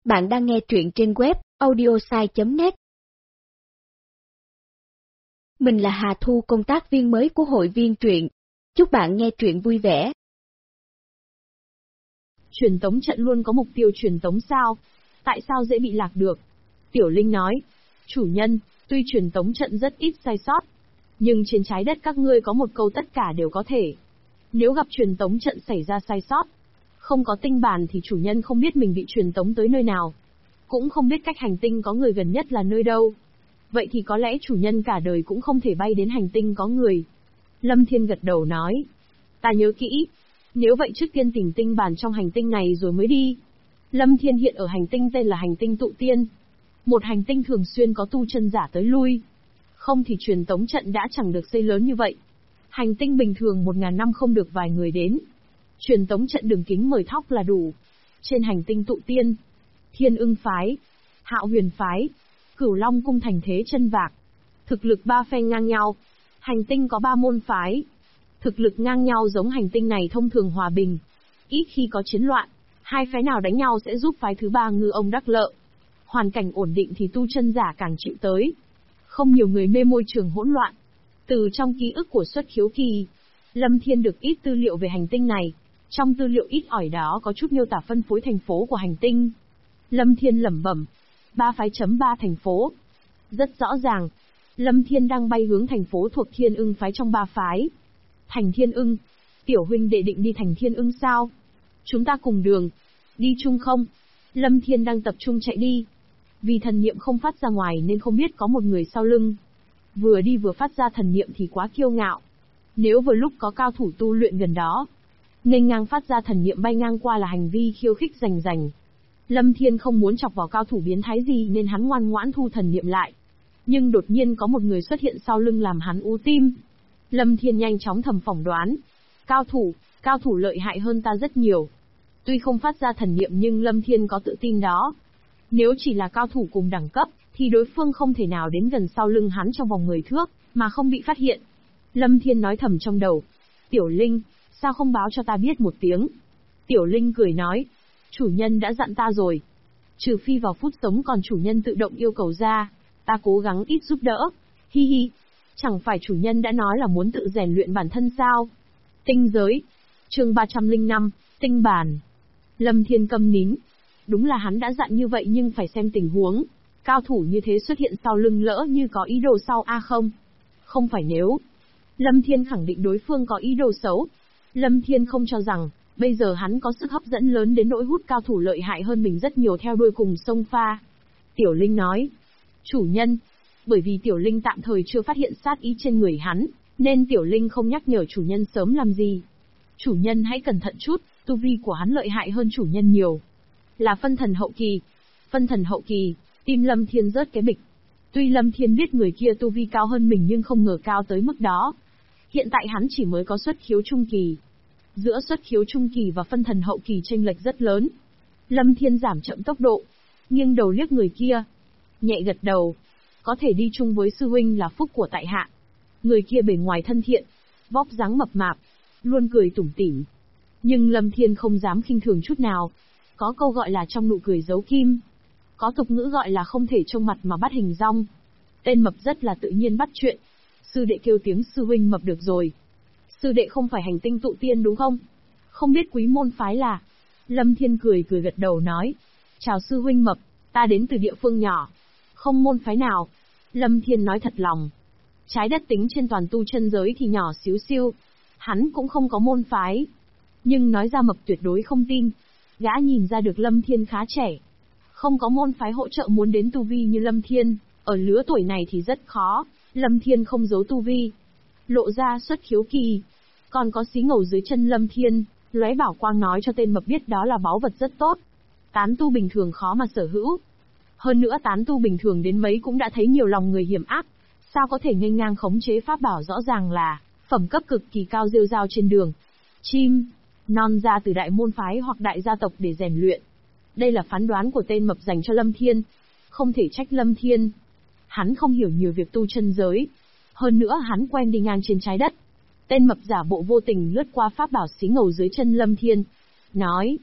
Bạn đang nghe truyện trên web audiosai.net. Mình là Hà Thu, công tác viên mới của hội viên truyện. Chúc bạn nghe truyện vui vẻ. Truyền tống trận luôn có mục tiêu truyền tống sao? Tại sao dễ bị lạc được? Tiểu Linh nói, chủ nhân, tuy truyền tống trận rất ít sai sót, nhưng trên trái đất các ngươi có một câu tất cả đều có thể. Nếu gặp truyền tống trận xảy ra sai sót, không có tinh bản thì chủ nhân không biết mình bị truyền tống tới nơi nào, cũng không biết cách hành tinh có người gần nhất là nơi đâu. Vậy thì có lẽ chủ nhân cả đời cũng không thể bay đến hành tinh có người. Lâm Thiên gật đầu nói, ta nhớ kỹ. Nếu vậy trước tiên tìm tinh bản trong hành tinh này rồi mới đi. Lâm Thiên hiện ở hành tinh tên là hành tinh Tụ Tiên. Một hành tinh thường xuyên có tu chân giả tới lui. Không thì truyền tống trận đã chẳng được xây lớn như vậy. Hành tinh bình thường 1000 năm không được vài người đến. Truyền tống trận đường kính 10 thóc là đủ. Trên hành tinh Tụ Tiên, Thiên Ưng phái, Hạo Huyền phái, Cửu Long cung thành thế chân vạc. Thực lực ba phe ngang nhau. Hành tinh có 3 môn phái. Thực lực ngang nhau giống hành tinh này thông thường hòa bình. Ít khi có chiến loạn, hai phái nào đánh nhau sẽ giúp phái thứ ba ngư ông đắc lợi. Hoàn cảnh ổn định thì tu chân giả càng chịu tới. Không nhiều người mê môi trường hỗn loạn. Từ trong ký ức của Xuất Khiếu Kỳ, Lâm Thiên được ít tư liệu về hành tinh này. Trong tư liệu ít ỏi đó có chút miêu tả phân phối thành phố của hành tinh. Lâm Thiên lẩm bẩm, 3 phái chấm 3 thành phố. Rất rõ ràng, Lâm Thiên đang bay hướng thành phố thuộc Thiên Ưng phái trong 3 phái. Thành Thiên Ưng, tiểu huynh đệ định đi thành Thiên Ưng sao? Chúng ta cùng đường. Đi chung không? Lâm Thiên đang tập trung chạy đi. Vì thần niệm không phát ra ngoài nên không biết có một người sau lưng. Vừa đi vừa phát ra thần niệm thì quá kiêu ngạo. Nếu vừa lúc có cao thủ tu luyện gần đó, nghênh ngang phát ra thần niệm bay ngang qua là hành vi khiêu khích rành rành. Lâm Thiên không muốn chọc vào cao thủ biến thái gì nên hắn ngoan ngoãn thu thần niệm lại. Nhưng đột nhiên có một người xuất hiện sau lưng làm hắn ú tim. Lâm Thiên nhanh chóng thầm phỏng đoán. Cao thủ lợi hại hơn ta rất nhiều. Tuy không phát ra thần niệm nhưng Lâm Thiên có tự tin đó. Nếu chỉ là cao thủ cùng đẳng cấp, thì đối phương không thể nào đến gần sau lưng hắn trong vòng 10 thước, mà không bị phát hiện. Lâm Thiên nói thầm trong đầu. Tiểu Linh, sao không báo cho ta biết một tiếng? Tiểu Linh cười nói. Chủ nhân đã dặn ta rồi. Trừ phi vào phút sống còn chủ nhân tự động yêu cầu ra, ta cố gắng ít giúp đỡ. Hi hi. Chẳng phải chủ nhân đã nói là muốn tự rèn luyện bản thân sao? Tinh giới. Chương 305, tinh bản. Lâm Thiên câm nín. Đúng là hắn đã dặn như vậy nhưng phải xem tình huống. Cao thủ như thế xuất hiện sau lưng lỡ như có ý đồ sau không? Không phải nếu. Lâm Thiên khẳng định đối phương có ý đồ xấu. Lâm Thiên không cho rằng, bây giờ hắn có sức hấp dẫn lớn đến nỗi hút cao thủ lợi hại hơn mình rất nhiều theo đuôi cùng sông pha. Tiểu Linh nói. Chủ nhân. Bởi vì Tiểu Linh tạm thời chưa phát hiện sát ý trên người hắn, nên Tiểu Linh không nhắc nhở chủ nhân sớm làm gì. Chủ nhân hãy cẩn thận chút, tu vi của hắn lợi hại hơn chủ nhân nhiều. Là phân thần hậu kỳ. Phân thần hậu kỳ, tim Lâm Thiên rớt cái bịch. Tuy Lâm Thiên biết người kia tu vi cao hơn mình nhưng không ngờ cao tới mức đó. Hiện tại hắn chỉ mới có xuất khiếu trung kỳ. Giữa xuất khiếu trung kỳ và phân thần hậu kỳ chênh lệch rất lớn. Lâm Thiên giảm chậm tốc độ, nghiêng đầu liếc người kia. Nhẹ gật đầu. Có thể đi chung với sư huynh là phúc của tại hạ. Người kia bề ngoài thân thiện, vóc dáng mập mạp, luôn cười tủm tỉm. Nhưng Lâm Thiên không dám khinh thường chút nào. Có câu gọi là trong nụ cười giấu kim. Có tục ngữ gọi là không thể trông mặt mà bắt hình dong. Tên mập rất là tự nhiên bắt chuyện. Sư đệ kêu tiếng sư huynh mập được rồi. Sư đệ không phải hành tinh Tụ Tiên đúng không? Không biết quý môn phái là. Lâm Thiên cười gật đầu nói. Chào sư huynh mập, ta đến từ địa phương nhỏ. Không môn phái nào. Lâm Thiên nói thật lòng. Trái đất tính trên toàn tu chân giới thì nhỏ xíu xiu. Hắn cũng không có môn phái. Nhưng nói ra mập tuyệt đối không tin. Gã nhìn ra được Lâm Thiên khá trẻ. Không có môn phái hỗ trợ muốn đến tu vi như Lâm Thiên, ở lứa tuổi này thì rất khó. Lâm Thiên không giấu tu vi. Lộ ra xuất khiếu kỳ. Còn có xí ngầu dưới chân Lâm Thiên, lóe bảo quang nói cho tên mập biết đó là báu vật rất tốt. Tán tu bình thường khó mà sở hữu. Hơn nữa tán tu bình thường đến mấy cũng đã thấy nhiều lòng người hiểm ác. Sao có thể nghênh ngang khống chế pháp bảo rõ ràng là phẩm cấp cực kỳ cao rêu rao trên đường. Chim, non ra từ đại môn phái hoặc đại gia tộc để rèn luyện. Đây là phán đoán của tên mập dành cho Lâm Thiên. Không thể trách Lâm Thiên. Hắn không hiểu nhiều việc tu chân giới. Hơn nữa hắn quen đi ngang trên trái đất. Tên mập giả bộ vô tình lướt qua pháp bảo xí ngầu dưới chân Lâm Thiên. Nói.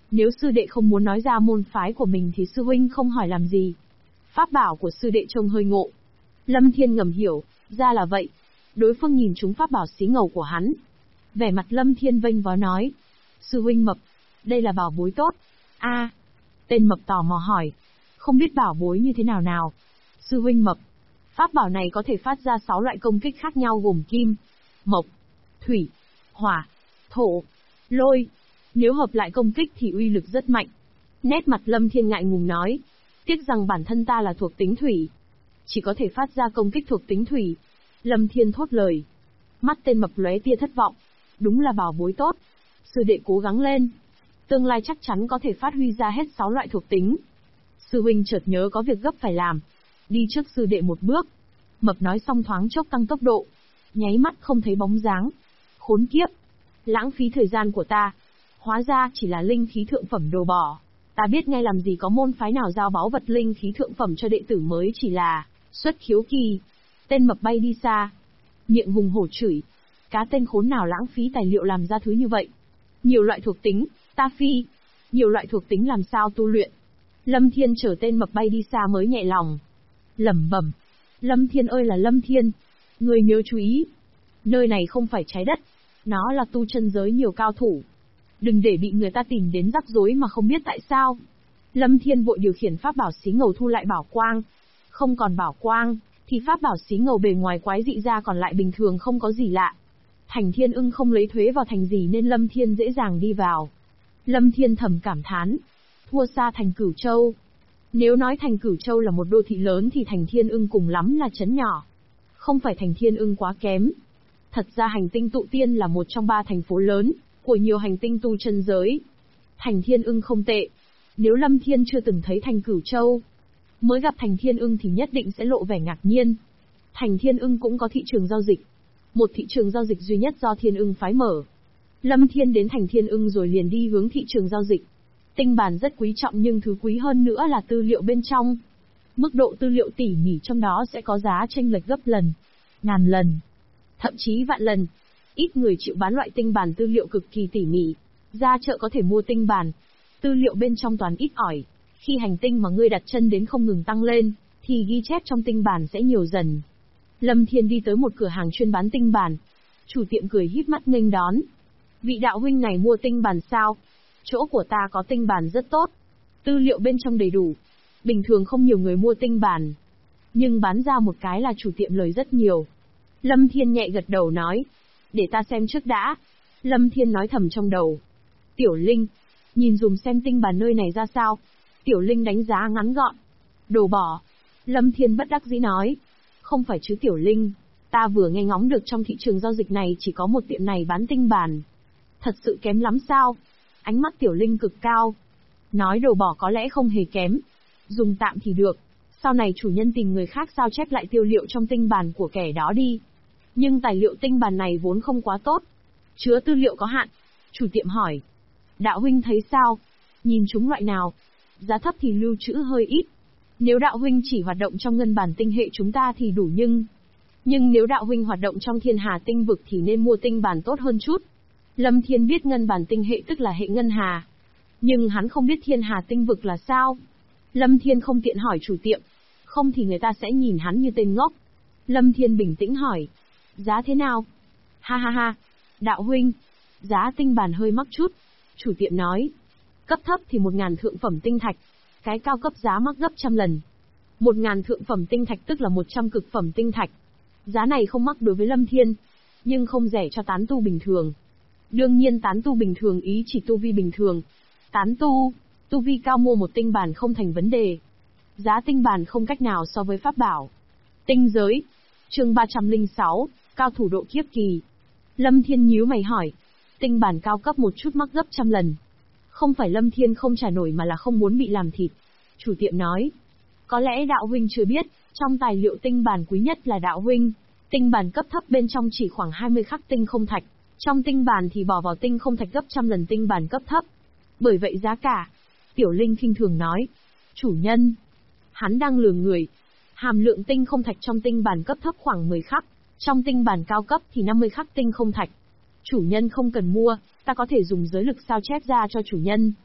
Nếu sư đệ không muốn nói ra môn phái của mình thì sư huynh không hỏi làm gì. Pháp bảo của sư đệ trông hơi ngộ. Lâm Thiên ngầm hiểu, ra là vậy. Đối phương nhìn trúng pháp bảo xí ngầu của hắn. Vẻ mặt Lâm Thiên vênh váo nói. Sư huynh Mập, đây là bảo bối tốt. A, tên Mập tò mò hỏi. Không biết bảo bối như thế nào nào. Sư huynh Mập, pháp bảo này có thể phát ra 6 loại công kích khác nhau gồm kim, mộc, thủy, hỏa, thổ, lôi. Nếu hợp lại công kích thì uy lực rất mạnh. Nét mặt Lâm Thiên ngại ngùng nói. Tiếc rằng bản thân ta là thuộc tính thủy. Chỉ có thể phát ra công kích thuộc tính thủy. Lâm Thiên thốt lời. Mắt tên Mập lóe tia thất vọng. Đúng là bảo bối tốt. Sư đệ cố gắng lên. Tương lai chắc chắn có thể phát huy ra hết 6 loại thuộc tính. Sư huynh chợt nhớ có việc gấp phải làm. Đi trước sư đệ một bước. Mập nói xong thoáng chốc tăng tốc độ. Nháy mắt không thấy bóng dáng. Khốn kiếp. Lãng phí thời gian của ta. Hóa ra chỉ là linh khí thượng phẩm đồ bỏ. Ta biết ngay làm gì có môn phái nào giao báu vật linh khí thượng phẩm cho đệ tử mới, chỉ là xuất khiếu kỳ. Tên Mập bay đi xa. Miệng hùng hổ chửi. Cá tên khốn nào lãng phí tài liệu làm ra thứ như vậy. Nhiều loại thuộc tính, ta phi. Nhiều loại thuộc tính làm sao tu luyện. Lâm Thiên chở tên Mập bay đi xa mới nhẹ lòng. Lẩm bẩm. Lâm Thiên ơi là Lâm Thiên. Người nhớ chú ý. Nơi này không phải trái đất. Nó là tu chân giới nhiều cao thủ. Đừng để bị người ta tìm đến rắc rối mà không biết tại sao. Lâm Thiên vội điều khiển pháp bảo xí ngầu thu lại bảo quang. Không còn bảo quang, thì pháp bảo xí ngầu bề ngoài quái dị ra còn lại bình thường không có gì lạ. Thành Thiên Ưng không lấy thuế vào thành gì nên Lâm Thiên dễ dàng đi vào. Lâm Thiên thầm cảm thán. Thua xa thành Cửu Châu. Nếu nói thành Cửu Châu là một đô thị lớn thì thành Thiên Ưng cùng lắm là trấn nhỏ. Không phải thành Thiên Ưng quá kém. Thật ra hành tinh Tụ Tiên là một trong 3 thành phố lớn của nhiều hành tinh tu chân giới. Thành Thiên Ưng không tệ. Nếu Lâm Thiên chưa từng thấy thành Cửu Châu, mới gặp thành Thiên Ưng thì nhất định sẽ lộ vẻ ngạc nhiên. Thành Thiên Ưng cũng có thị trường giao dịch. Một thị trường giao dịch duy nhất do Thiên Ưng phái mở. Lâm Thiên đến thành Thiên Ưng rồi liền đi hướng thị trường giao dịch. Tinh bản rất quý trọng nhưng thứ quý hơn nữa là tư liệu bên trong. Mức độ tư liệu tỉ mỉ trong đó sẽ có giá chênh lệch gấp lần, ngàn lần, thậm chí vạn lần. Ít người chịu bán loại tinh bản tư liệu cực kỳ tỉ mỉ. Ra chợ có thể mua tinh bản. Tư liệu bên trong toàn ít ỏi. Khi hành tinh mà ngươi đặt chân đến không ngừng tăng lên, thì ghi chép trong tinh bản sẽ nhiều dần. Lâm Thiên đi tới một cửa hàng chuyên bán tinh bản. Chủ tiệm cười híp mắt nghênh đón. Vị đạo huynh này mua tinh bản sao? Chỗ của ta có tinh bản rất tốt. Tư liệu bên trong đầy đủ. Bình thường không nhiều người mua tinh bản. Nhưng bán ra một cái là chủ tiệm lời rất nhiều. Lâm Thiên nhẹ gật đầu nói. Để ta xem trước đã. Lâm Thiên nói thầm trong đầu. Tiểu Linh, nhìn dùm xem tinh bản nơi này ra sao. Tiểu Linh đánh giá ngắn gọn. Đồ bỏ. Lâm Thiên bất đắc dĩ nói. Không phải chứ Tiểu Linh. Ta vừa nghe ngóng được trong thị trường giao dịch này chỉ có một tiệm này bán tinh bản. Thật sự kém lắm sao? Ánh mắt Tiểu Linh cực cao. Nói đồ bỏ có lẽ không hề kém. Dùng tạm thì được. Sau này chủ nhân tìm người khác sao chép lại tiêu liệu trong tinh bản của kẻ đó đi. Nhưng tài liệu tinh bản này vốn không quá tốt. Chứa tư liệu có hạn. Chủ tiệm hỏi. Đạo huynh thấy sao? Nhìn chúng loại nào? Giá thấp thì lưu trữ hơi ít. Nếu đạo huynh chỉ hoạt động trong ngân bản tinh hệ chúng ta thì đủ nhưng nếu đạo huynh hoạt động trong thiên hà tinh vực thì nên mua tinh bản tốt hơn chút. Lâm Thiên biết ngân bản tinh hệ tức là hệ ngân hà. Nhưng hắn không biết thiên hà tinh vực là sao. Lâm Thiên không tiện hỏi chủ tiệm. Không thì người ta sẽ nhìn hắn như tên ngốc. Lâm Thiên bình tĩnh hỏi. Giá thế nào? Ha ha ha. Đạo huynh. Giá tinh bản hơi mắc chút. Chủ tiệm nói. Cấp thấp thì 1000 thượng phẩm tinh thạch. Cái cao cấp giá mắc gấp trăm lần. 1000 thượng phẩm tinh thạch tức là 100 cực phẩm tinh thạch. Giá này không mắc đối với Lâm Thiên. Nhưng không rẻ cho tán tu bình thường. Đương nhiên tán tu bình thường ý chỉ tu vi bình thường. Tán tu vi cao mua một tinh bản không thành vấn đề. Giá tinh bản không cách nào so với pháp bảo. Tinh giới. Chương 306, cao thủ độ kiếp kỳ. Lâm Thiên nhíu mày hỏi. Tinh bản cao cấp một chút mắc gấp trăm lần. Không phải Lâm Thiên không trả nổi mà là không muốn bị làm thịt. Chủ tiệm nói. Có lẽ đạo huynh chưa biết, trong tài liệu tinh bản quý nhất là đạo huynh. Tinh bản cấp thấp bên trong chỉ khoảng 20 khắc tinh không thạch. Trong tinh bản thì bỏ vào tinh không thạch gấp trăm lần tinh bản cấp thấp. Bởi vậy giá cả. Tiểu Linh khinh thường nói. Chủ nhân. Hắn đang lừa người. Hàm lượng tinh không thạch trong tinh bản cấp thấp khoảng 10 khắc. Trong tinh bản cao cấp thì 50 khắc tinh không thạch. Chủ nhân không cần mua, ta có thể dùng giới lực sao chép ra cho chủ nhân.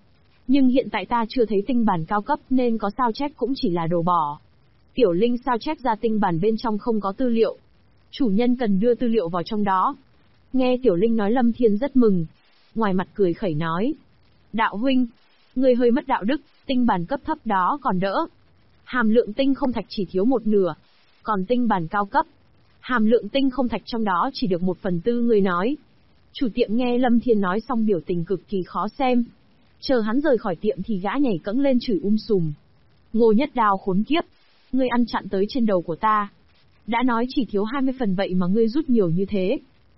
Nhưng hiện tại ta chưa thấy tinh bản cao cấp nên có sao chép cũng chỉ là đồ bỏ. Tiểu Linh sao chép ra tinh bản bên trong không có tư liệu. Chủ nhân cần đưa tư liệu vào trong đó. Nghe Tiểu Linh nói Lâm Thiên rất mừng. Ngoài mặt cười khẩy nói. Đạo huynh, ngươi hơi mất đạo đức, tinh bản cấp thấp đó còn đỡ. Hàm lượng tinh không thạch chỉ thiếu một nửa. Còn tinh bản cao cấp, hàm lượng tinh không thạch trong đó chỉ được 1/4 người nói. Chủ tiệm nghe Lâm Thiên nói xong biểu tình cực kỳ khó xem. Chờ hắn rời khỏi tiệm thì gã nhảy cẫng lên chửi sùm. Ngô Nhất Đao khốn kiếp, ngươi ăn chặn tới trên đầu của ta. Đã nói chỉ thiếu 20 phần vậy mà ngươi rút nhiều như thế.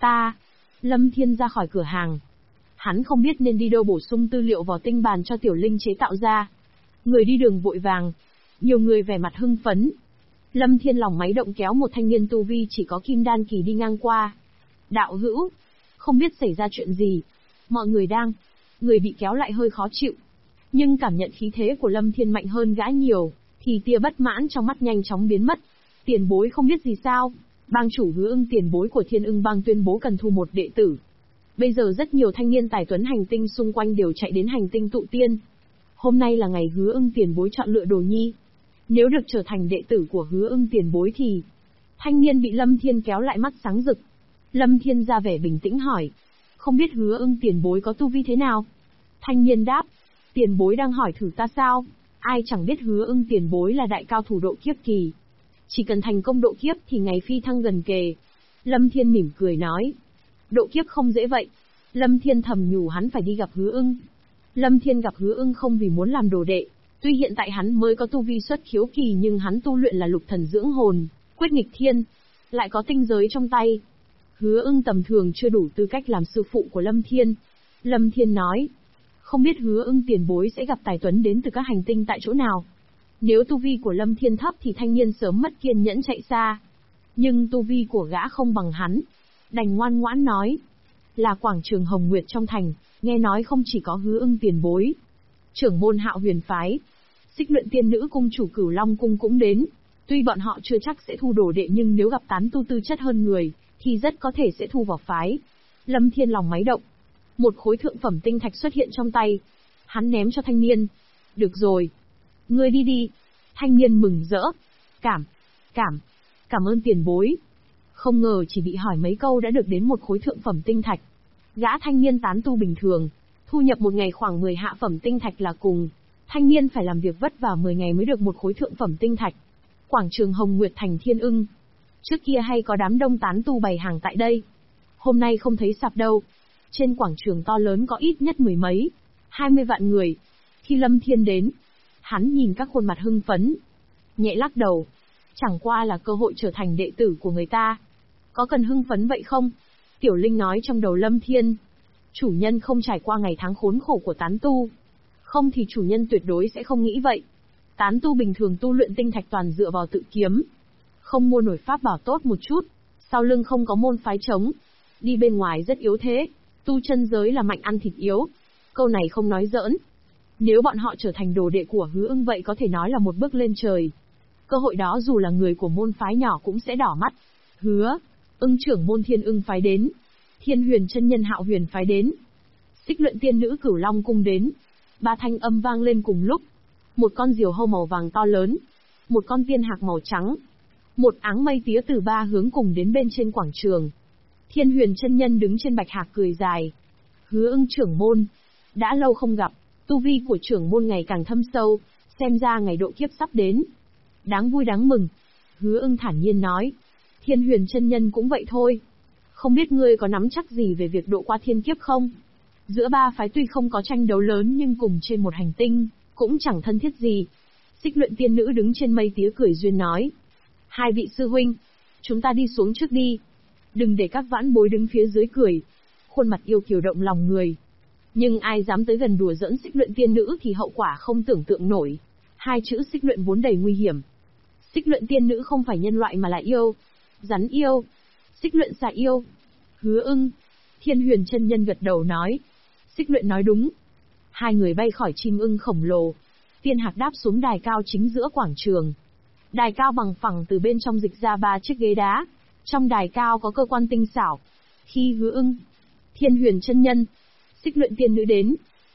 Lâm Thiên ra khỏi cửa hàng. Hắn không biết nên đi đâu bổ sung tư liệu vào tinh bàn cho Tiểu Linh chế tạo ra. Người đi đường vội vàng, nhiều người vẻ mặt hưng phấn. Lâm Thiên lòng máy động kéo một thanh niên tu vi chỉ có kim đan kỳ đi ngang qua. Đạo hữu, không biết xảy ra chuyện gì. Mọi người bị kéo lại hơi khó chịu. Nhưng cảm nhận khí thế của Lâm Thiên mạnh hơn gã nhiều, thì tia bất mãn trong mắt nhanh chóng biến mất. Tiền bối không biết gì sao? Bang chủ Hứa Ưng tiền bối của Thiên Ưng Bang tuyên bố cần thu một đệ tử. Bây giờ rất nhiều thanh niên tài tuấn hành tinh xung quanh đều chạy đến hành tinh tụ tiên. Hôm nay là ngày Hứa Ưng tiền bối chọn lựa đồ nhi. Nếu được trở thành đệ tử của Hứa Ưng tiền bối thì... Thanh niên bị Lâm Thiên kéo lại mắt sáng rực. Lâm Thiên ra vẻ bình tĩnh hỏi. Không biết Hứa Ưng tiền bối có tu vi thế nào? Thanh niên đáp. Tiền bối đang hỏi thử ta sao? Ai chẳng biết Hứa Ưng tiền bối là đại cao thủ độ kiếp kỳ. Chỉ cần thành công độ kiếp thì ngày phi thăng gần kề. Lâm Thiên mỉm cười nói. Độ kiếp không dễ vậy. Lâm Thiên thầm nhủ hắn phải đi gặp Hứa Ưng. Lâm Thiên gặp Hứa Ưng không vì muốn làm đồ đệ. Tuy hiện tại hắn mới có tu vi xuất khiếu kỳ nhưng hắn tu luyện là lục thần dưỡng hồn, quyết nghịch thiên, lại có tinh giới trong tay. Hứa Ưng tầm thường chưa đủ tư cách làm sư phụ của Lâm Thiên. Lâm Thiên nói. Không biết Hứa Ưng tiền bối sẽ gặp tài tuấn đến từ các hành tinh tại chỗ nào. Nếu tu vi của Lâm Thiên thấp thì thanh niên sớm mất kiên nhẫn chạy xa. Nhưng tu vi của gã không bằng hắn. Đành ngoan ngoãn nói. Là quảng trường Hồng Nguyệt trong thành, nghe nói không chỉ có Hứa Ưng tiền bối. Trưởng môn Hạo Huyền phái, Xích Luyện Tiên Nữ cung chủ Cửu Long cung cũng đến. Tuy bọn họ chưa chắc sẽ thu đồ đệ nhưng nếu gặp tán tu tư chất hơn người, thì rất có thể sẽ thu vào phái. Lâm Thiên lòng máy động. Một khối thượng phẩm tinh thạch xuất hiện trong tay. Hắn ném cho thanh niên. Được rồi. Ngươi đi đi. Thanh niên mừng rỡ. Cảm ơn tiền bối. Không ngờ chỉ bị hỏi mấy câu đã được đến một khối thượng phẩm tinh thạch. Gã thanh niên tán tu bình thường, thu nhập một ngày khoảng 10 hạ phẩm tinh thạch là cùng. Thanh niên phải làm việc vất vả 10 ngày mới được một khối thượng phẩm tinh thạch. Quảng trường Hồng Nguyệt thành Thiên Ưng. Trước kia hay có đám đông tán tu bày hàng tại đây. Hôm nay không thấy sạp đâu. Trên quảng trường to lớn có ít nhất 10 mấy, 20 vạn người. Khi Lâm Thiên đến, hắn nhìn các khuôn mặt hưng phấn, nhẹ lắc đầu. Chẳng qua là cơ hội trở thành đệ tử của người ta. Có cần hưng phấn vậy không? Tiểu Linh nói trong đầu Lâm Thiên. Chủ nhân không trải qua ngày tháng khốn khổ của tán tu. Không thì chủ nhân tuyệt đối sẽ không nghĩ vậy. Tán tu bình thường tu luyện tinh thạch toàn dựa vào tự kiếm. Không mua nổi pháp bảo tốt một chút. Sau lưng không có môn phái chống. Đi bên ngoài rất yếu thế. Tu chân giới là mạnh ăn thịt yếu. Câu này không nói giỡn. Nếu bọn họ trở thành đồ đệ của Hứa Ưng vậy có thể nói là một bước lên trời. Cơ hội đó dù là người của môn phái nhỏ cũng sẽ đỏ mắt. Hứa Ưng trưởng môn Thiên Ưng phái đến. Thiên Huyền chân nhân Hạo Huyền phái đến. Xích Luyện Tiên Nữ Cửu Long cung đến. Ba thanh âm vang lên cùng lúc. Một con diều hâu màu vàng to lớn. Một con tiên hạc màu trắng. Một áng mây tía từ ba hướng cùng đến bên trên quảng trường. Thiên Huyền chân nhân đứng trên bạch hạc cười dài. Hứa Ưng trưởng môn. Đã lâu không gặp, tu vi của trưởng môn ngày càng thâm sâu, xem ra ngày độ kiếp sắp đến. Đáng vui đáng mừng. Hứa Ưng thản nhiên nói. Thiên Huyền chân nhân cũng vậy thôi. Không biết ngươi có nắm chắc gì về việc độ qua thiên kiếp không? Giữa ba phái tuy không có tranh đấu lớn nhưng cùng trên một hành tinh, cũng chẳng thân thiết gì. Xích Luyện Tiên Nữ đứng trên mây tía cười duyên nói. Hai vị sư huynh, chúng ta đi xuống trước đi. Đừng để các vãn bối đứng phía dưới cười. Khuôn mặt yêu kiều động lòng người. Nhưng ai dám tới gần đùa giỡn Xích Luyện Tiên Nữ thì hậu quả không tưởng tượng nổi. Hai chữ xích luyện vốn đầy nguy hiểm. Xích Luyện Tiên Nữ không phải nhân loại mà là yêu. Rắn yêu. Xích Luyện xà yêu. Hứa Ưng. Thiên Huyền chân nhân gật đầu nói. Xích Luyện nói đúng. Hai người bay khỏi chim ưng khổng lồ. Tiên hạc đáp xuống đài cao chính giữa quảng trường. Đài cao bằng phẳng từ bên trong dịch ra 3 chiếc ghế đá. Trong đài cao có cơ quan tinh xảo. Khi Hứa Ưng, Thiên Huyền chân nhân, Xích Luyện Tiên Nữ đến,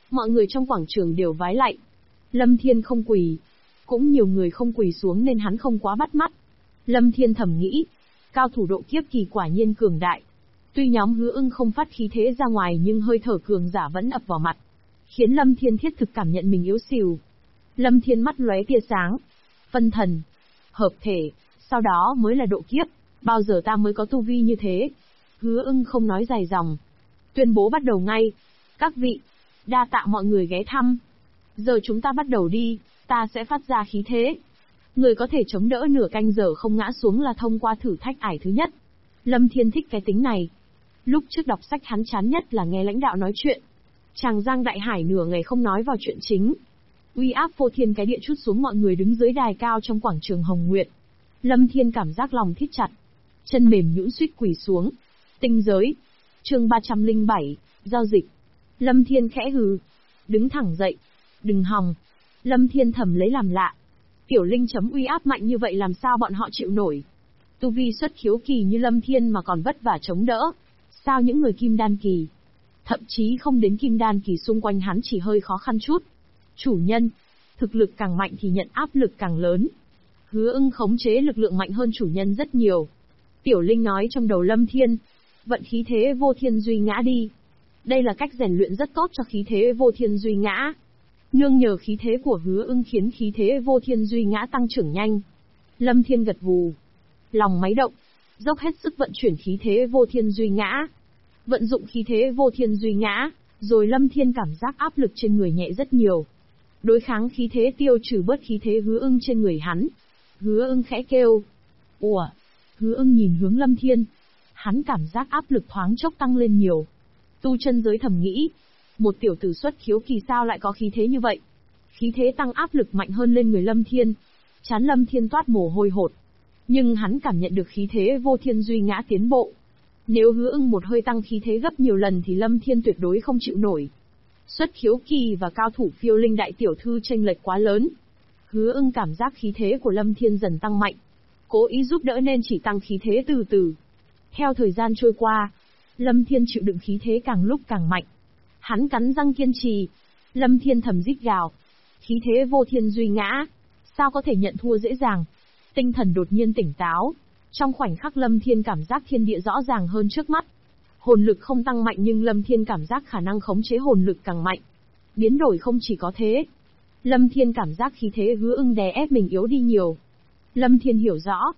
Mọi người trong quảng trường đều vái lạy. Lâm Thiên không quỳ. Cũng nhiều người không quỳ xuống nên hắn không quá bắt mắt. Lâm Thiên thầm nghĩ, cao thủ độ kiếp kỳ quả nhiên cường đại. Tuy nhóm Hứa Ưng không phát khí thế ra ngoài nhưng hơi thở cường giả vẫn ập vào mặt, khiến Lâm Thiên thiết thực cảm nhận mình yếu xìu. Lâm Thiên mắt lóe tia sáng. Phân thần, hợp thể, sau đó mới là độ kiếp. Bao giờ ta mới có tu vi như thế? Hứa Ưng không nói dài dòng, tuyên bố bắt đầu ngay. Các vị, đa tạ mọi người ghé thăm. Giờ chúng ta bắt đầu đi, ta sẽ phát ra khí thế. Người có thể chống đỡ nửa canh giờ không ngã xuống là thông qua thử thách ải thứ nhất. Lâm Thiên thích cái tính này. Lúc trước đọc sách hắn chán nhất là nghe lãnh đạo nói chuyện. Chàng Giang Đại Hải nửa ngày không nói vào chuyện chính. Uy áp vô thiên cái địa trút xuống mọi người đứng dưới đài cao trong quảng trường Hồng Nguyệt. Lâm Thiên cảm giác lòng thít chặt, chân mềm nhũn suýt quỳ xuống. Tinh giới. Chương 307, giao dịch. Lâm Thiên khẽ hừ, đứng thẳng dậy. Đừng hòng. Lâm Thiên thầm lấy làm lạ. Tiểu Linh chấm uy áp mạnh như vậy làm sao bọn họ chịu nổi? Tu vi xuất khiếu kỳ như Lâm Thiên mà còn vất vả chống đỡ. Sao những người kim đan kỳ, thậm chí không đến kim đan kỳ xung quanh hắn chỉ hơi khó khăn chút? Chủ nhân, thực lực càng mạnh thì nhận áp lực càng lớn. Hứa Ưng khống chế lực lượng mạnh hơn chủ nhân rất nhiều. Tiểu Linh nói trong đầu Lâm Thiên, vận khí thế vô thiên duy ngã đi. Đây là cách rèn luyện rất tốt cho khí thế vô thiên duy ngã. Nương nhờ khí thế của Hứa Ưng khiến khí thế vô thiên duy ngã tăng trưởng nhanh. Lâm Thiên gật gù, lòng máy động, dốc hết sức vận chuyển khí thế vô thiên duy ngã. Vận dụng khí thế vô thiên duy ngã, rồi Lâm Thiên cảm giác áp lực trên người nhẹ rất nhiều. Đối kháng khí thế tiêu trừ bớt khí thế Hứa Ưng trên người hắn. Hứa Ưng khẽ kêu. Ủa? Hứa Ưng nhìn hướng Lâm Thiên. Hắn cảm giác áp lực thoáng chốc tăng lên nhiều. Tu chân giới thầm nghĩ, một tiểu tử xuất khiếu kỳ sao lại có khí thế như vậy? Khí thế tăng áp lực mạnh hơn lên người Lâm Thiên. Trán Lâm Thiên toát mồ hôi hột. Nhưng hắn cảm nhận được khí thế vô thiên duy ngã tiến bộ. Nếu Hứa Ưng một hơi tăng khí thế gấp nhiều lần thì Lâm Thiên tuyệt đối không chịu nổi. Xuất khiếu kỳ và cao thủ phiêu linh đại tiểu thư chênh lệch quá lớn. Hứa Ưng cảm giác khí thế của Lâm Thiên dần tăng mạnh, cố ý giúp đỡ nên chỉ tăng khí thế từ từ. Theo thời gian trôi qua, Lâm Thiên chịu đựng khí thế càng lúc càng mạnh. Hắn cắn răng kiên trì. Lâm Thiên thầm rít gào. Khí thế vô thiên duy ngã, sao có thể nhận thua dễ dàng? Tinh thần đột nhiên tỉnh táo. Trong khoảnh khắc Lâm Thiên cảm giác thiên địa rõ ràng hơn trước mắt. Hồn lực không tăng mạnh nhưng Lâm Thiên cảm giác khả năng khống chế hồn lực càng mạnh. Biến đổi không chỉ có thế. Lâm Thiên cảm giác khí thế Hứa Ưng đè ép mình yếu đi nhiều. Lâm Thiên hiểu rõ.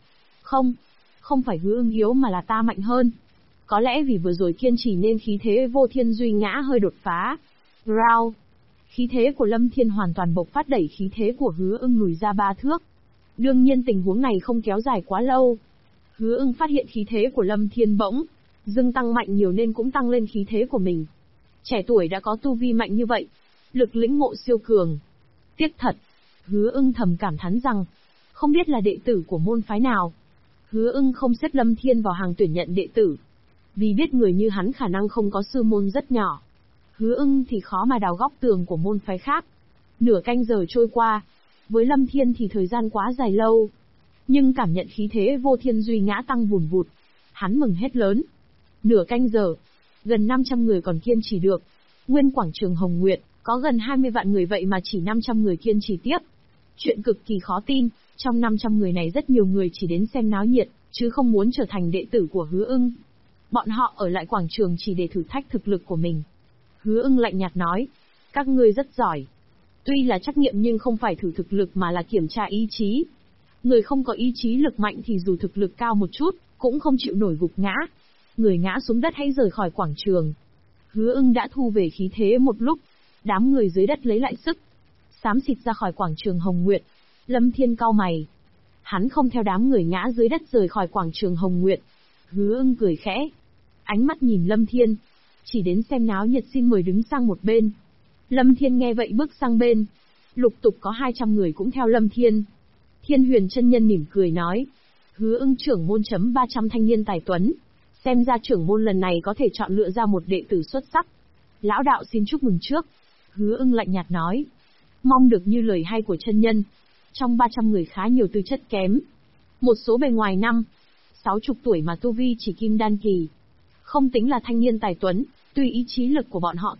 Không phải Hứa Ưng yếu mà là ta mạnh hơn. Có lẽ vì vừa rồi kiên trì nên khí thế vô thiên duy ngã hơi đột phá. Rao. Khí thế của Lâm Thiên hoàn toàn bộc phát đẩy khí thế của Hứa Ưng lùi ra 3 thước. Đương nhiên tình huống này không kéo dài quá lâu. Hứa Ưng phát hiện khí thế của Lâm Thiên bỗng dưng tăng mạnh nhiều nên cũng tăng lên khí thế của mình. Trẻ tuổi đã có tu vi mạnh như vậy, lực lĩnh ngộ siêu cường. Tiếc thật. Hứa Ưng thầm cảm thán rằng, không biết là đệ tử của môn phái nào. Hứa Ưng không xếp Lâm Thiên vào hàng tuyển nhận đệ tử, vì biết người như hắn khả năng không có sư môn rất nhỏ. Hứa Ưng thì khó mà đào góc tường của môn phái khác. Nửa canh giờ trôi qua, với Lâm Thiên thì thời gian quá dài lâu. Nhưng cảm nhận khí thế vô thiên duy ngã tăng vùn vụt, hắn mừng hết lớn. Nửa canh giờ, gần 500 người còn kiên trì được. Nguyên quảng trường Hồng Nguyệt, có gần 20 vạn người vậy mà chỉ 500 người kiên trì tiếp. Chuyện cực kỳ khó tin, trong 500 người này rất nhiều người chỉ đến xem náo nhiệt, chứ không muốn trở thành đệ tử của Hứa Ưng. Bọn họ ở lại quảng trường chỉ để thử thách thực lực của mình. Hứa Ưng lạnh nhạt nói, các ngươi rất giỏi. Tuy là trắc nghiệm nhưng không phải thử thực lực mà là kiểm tra ý chí. Người không có ý chí lực mạnh thì dù thực lực cao một chút, cũng không chịu nổi gục ngã. Người ngã xuống đất hãy rời khỏi quảng trường. Hứa Ưng đã thu về khí thế một lúc, đám người dưới đất lấy lại sức, xám xịt ra khỏi quảng trường Hồng Nguyệt. Lâm Thiên cau mày. Hắn không theo đám người ngã dưới đất rời khỏi quảng trường Hồng Nguyệt. Hứa Ưng cười khẽ, ánh mắt nhìn Lâm Thiên, chỉ đến xem náo nhiệt xin mời đứng sang một bên. Lâm Thiên nghe vậy bước sang bên. Lục tục có 200 người cũng theo Lâm Thiên. Thiên Huyền chân nhân mỉm cười nói, Hứa Ưng trưởng môn chấm 300 thanh niên tài tuấn. Xem ra trưởng môn lần này có thể chọn lựa ra một đệ tử xuất sắc. Lão đạo xin chúc mừng trước. Hứa Ưng lạnh nhạt nói, mong được như lời hay của chân nhân. Trong 300 người khá nhiều tư chất kém. Một số bề ngoài 50 tuổi mà tu vi chỉ kim đan kỳ. Không tính là thanh niên tài tuấn, tuy ý chí lực của bọn họ tốt,